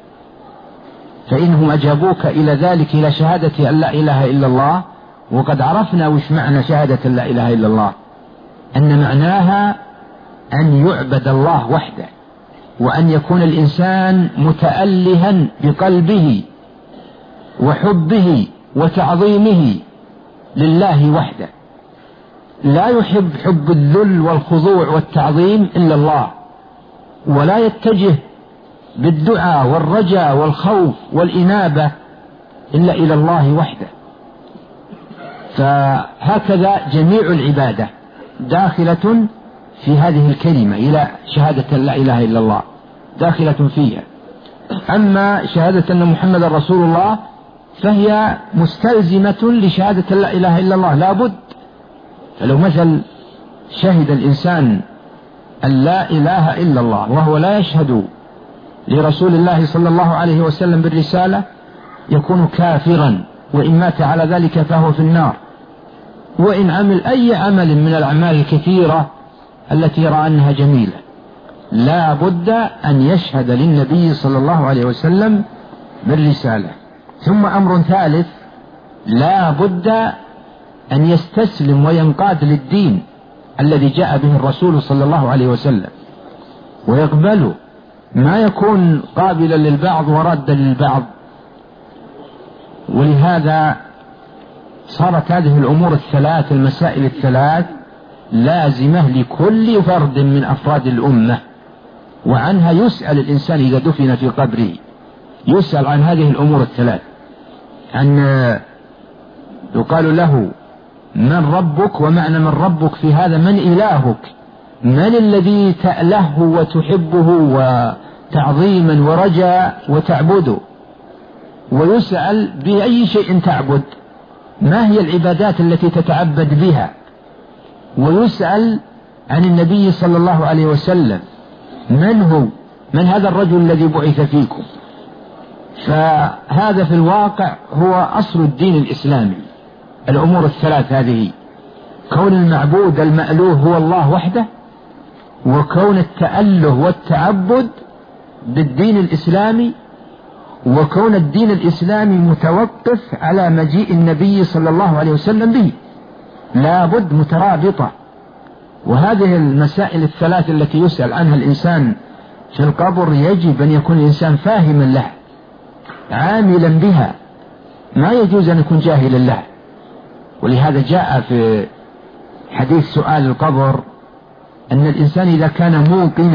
Speaker 2: فإنهم أجابوك إلى ذلك، إلى شهادة أن لا إله إلا الله، وقد عرفنا وش معنى شهادة أن لا إله إلا الله، أن معناها أن يعبد الله وحده، وأن يكون الإنسان متألها بقلبه وحبه وتعظيمه لله وحده، لا يحب حب الذل والخضوع والتعظيم إلا الله، ولا يتجه بالدعاء والرجاء والخوف والإنابة إلا إلى الله وحده. فهكذا جميع العبادة داخلة في هذه الكلمة، إلى شهادة لا إله إلا الله داخلة فيها. أما شهادة أن محمد رسول الله فهي مستلزمة لشهادة لا إله إلا الله لا بد. فلو مثل شهد الإنسان أن لا إله إلا الله وهو لا يشهد لرسول الله صلى الله عليه وسلم بالرسالة يكون كافرا، وإن مات على ذلك فهو في النار، وإن عمل أي عمل من الأعمال الكثيرة التي يرى أنها جميلة. لا بد أن يشهد للنبي صلى الله عليه وسلم بالرسالة. ثم أمر ثالث، لا بد أن يستسلم وينقاد للدين الذي جاء به الرسول صلى الله عليه وسلم ويقبله، ما يكون قابلا للبعض ورادا للبعض. ولهذا صارت هذه الأمور الثلاث، المسائل الثلاث، لازمة لكل فرد من أفراد الأمة، وعنها يسأل الإنسان إذا دفن في قبره، يسأل عن هذه الأمور الثلاث، أن يقال له من ربك، ومعنى من ربك في هذا من إلهك، من الذي تألهه وتحبه وتعظيما ورجاء وتعبده، ويسأل بأي شيء تعبد، ما هي العبادات التي تتعبد بها، ويسأل عن النبي صلى الله عليه وسلم من هو، من هذا الرجل الذي بعث فيكم. فهذا في الواقع هو أصل الدين الإسلامي، الأمور الثلاث هذه، كون المعبود المألوه هو الله وحده، وكون التأله والتعبد بالدين الإسلامي، وكون الدين الإسلامي متوقف على مجيء النبي صلى الله عليه وسلم به، لا بد مترابطة. وهذه المسائل الثلاث التي يسأل عنها الإنسان في القبر يجب أن يكون الإنسان فاهما لها عاملا بها، ما يجوز أن يكون جاهلا لها. ولهذا جاء في حديث سؤال القبر أن الإنسان إذا كان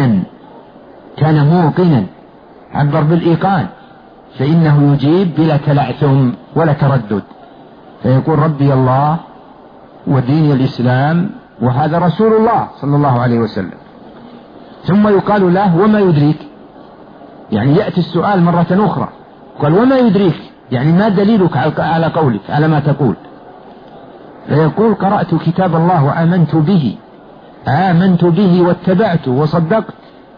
Speaker 2: موقنا عبر بالإيقان فإنه يجيب بلا تلعثم ولا تردد، فيقول ربي الله ودين الإسلام وهذا رسول الله صلى الله عليه وسلم. ثم يقال له وما يدريك، يعني يأتي السؤال مرة أخرى، قال وما يدريك، يعني ما دليلك على قولك، على ما تقول، فيقول قرأت كتاب الله آمنت به واتبعته وصدقت.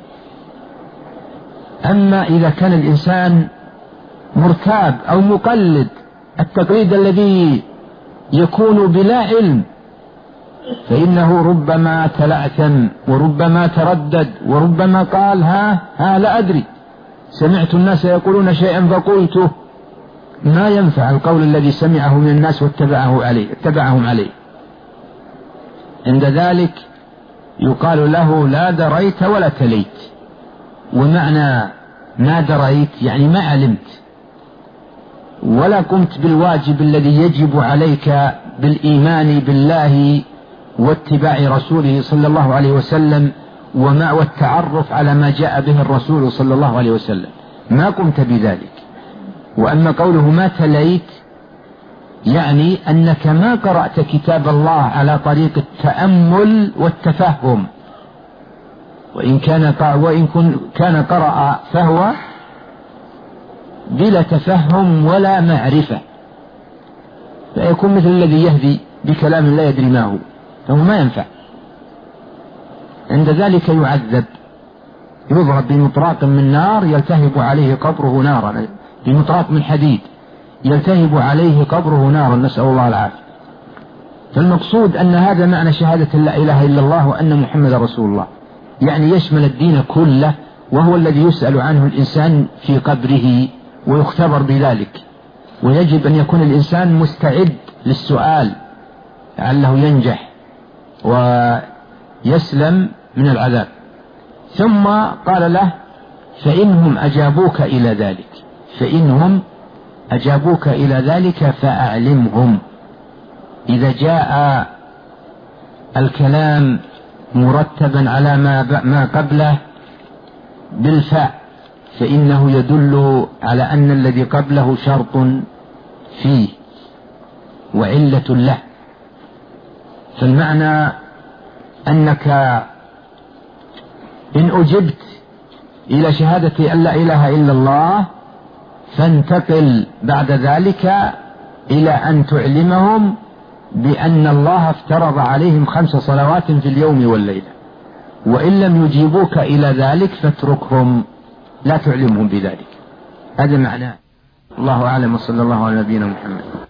Speaker 2: أما إذا كان الإنسان مرتاب أو مقلد، التقليد الذي يكون بلا علم، فإنه ربما تلعثم وربما تردد وربما قال ها لا أدري، سمعت الناس يقولون شيئا فقلته، ما ينفع القول الذي سمعه من الناس اتبعهم عليه. عند ذلك يقال له لا دريت ولا تليت. ومعنى ما دريت يعني ما علمت ولا قمت بالواجب الذي يجب عليك بالإيمان بالله واتباع رسوله صلى الله عليه وسلم والتعرف على ما جاء به الرسول صلى الله عليه وسلم، ما قمت بذلك. وأما قوله ما تليت يعني أنك ما قرأت كتاب الله على طريق التأمل والتفهم، وإن كان قرأ فهو بلا تفهم ولا معرفة، فيكون مثل الذي يهدي بكلام لا يدري ما هو، فهو ما ينفع. عند ذلك يعذب يضرب بمطراق من نار يلتهب عليه قبره نارا، بمطراق من حديد يلتهب عليه قبره نارا، نسأل الله العافية. فالمقصود أن هذا معنى شهادة لا إله إلا الله وأن محمد رسول الله، يعني يشمل الدين كله، وهو الذي يسأل عنه الإنسان في قبره ويختبر بذلك، ويجب أن يكون الإنسان مستعد للسؤال لعله ينجح ويسلم من العذاب. ثم قال له: فإنهم أجابوك إلى ذلك فأعلمهم. إذا جاء الكلام مرتبا على ما قبله بالفاء فإنه يدل على أن الذي قبله شرط فيه وعلة له، فالمعنى أنك إن أجبت إلى شهادة أن لا إله إلا الله فانتقل بعد ذلك إلى أن تعلمهم بأن الله افترض عليهم 5 صلوات في اليوم والليلة، وإن لم يجيبوك إلى ذلك فاتركهم، لا تعلمهم بذلك. هذا معناه. الله أعلم، وصلى الله على نبينا محمد.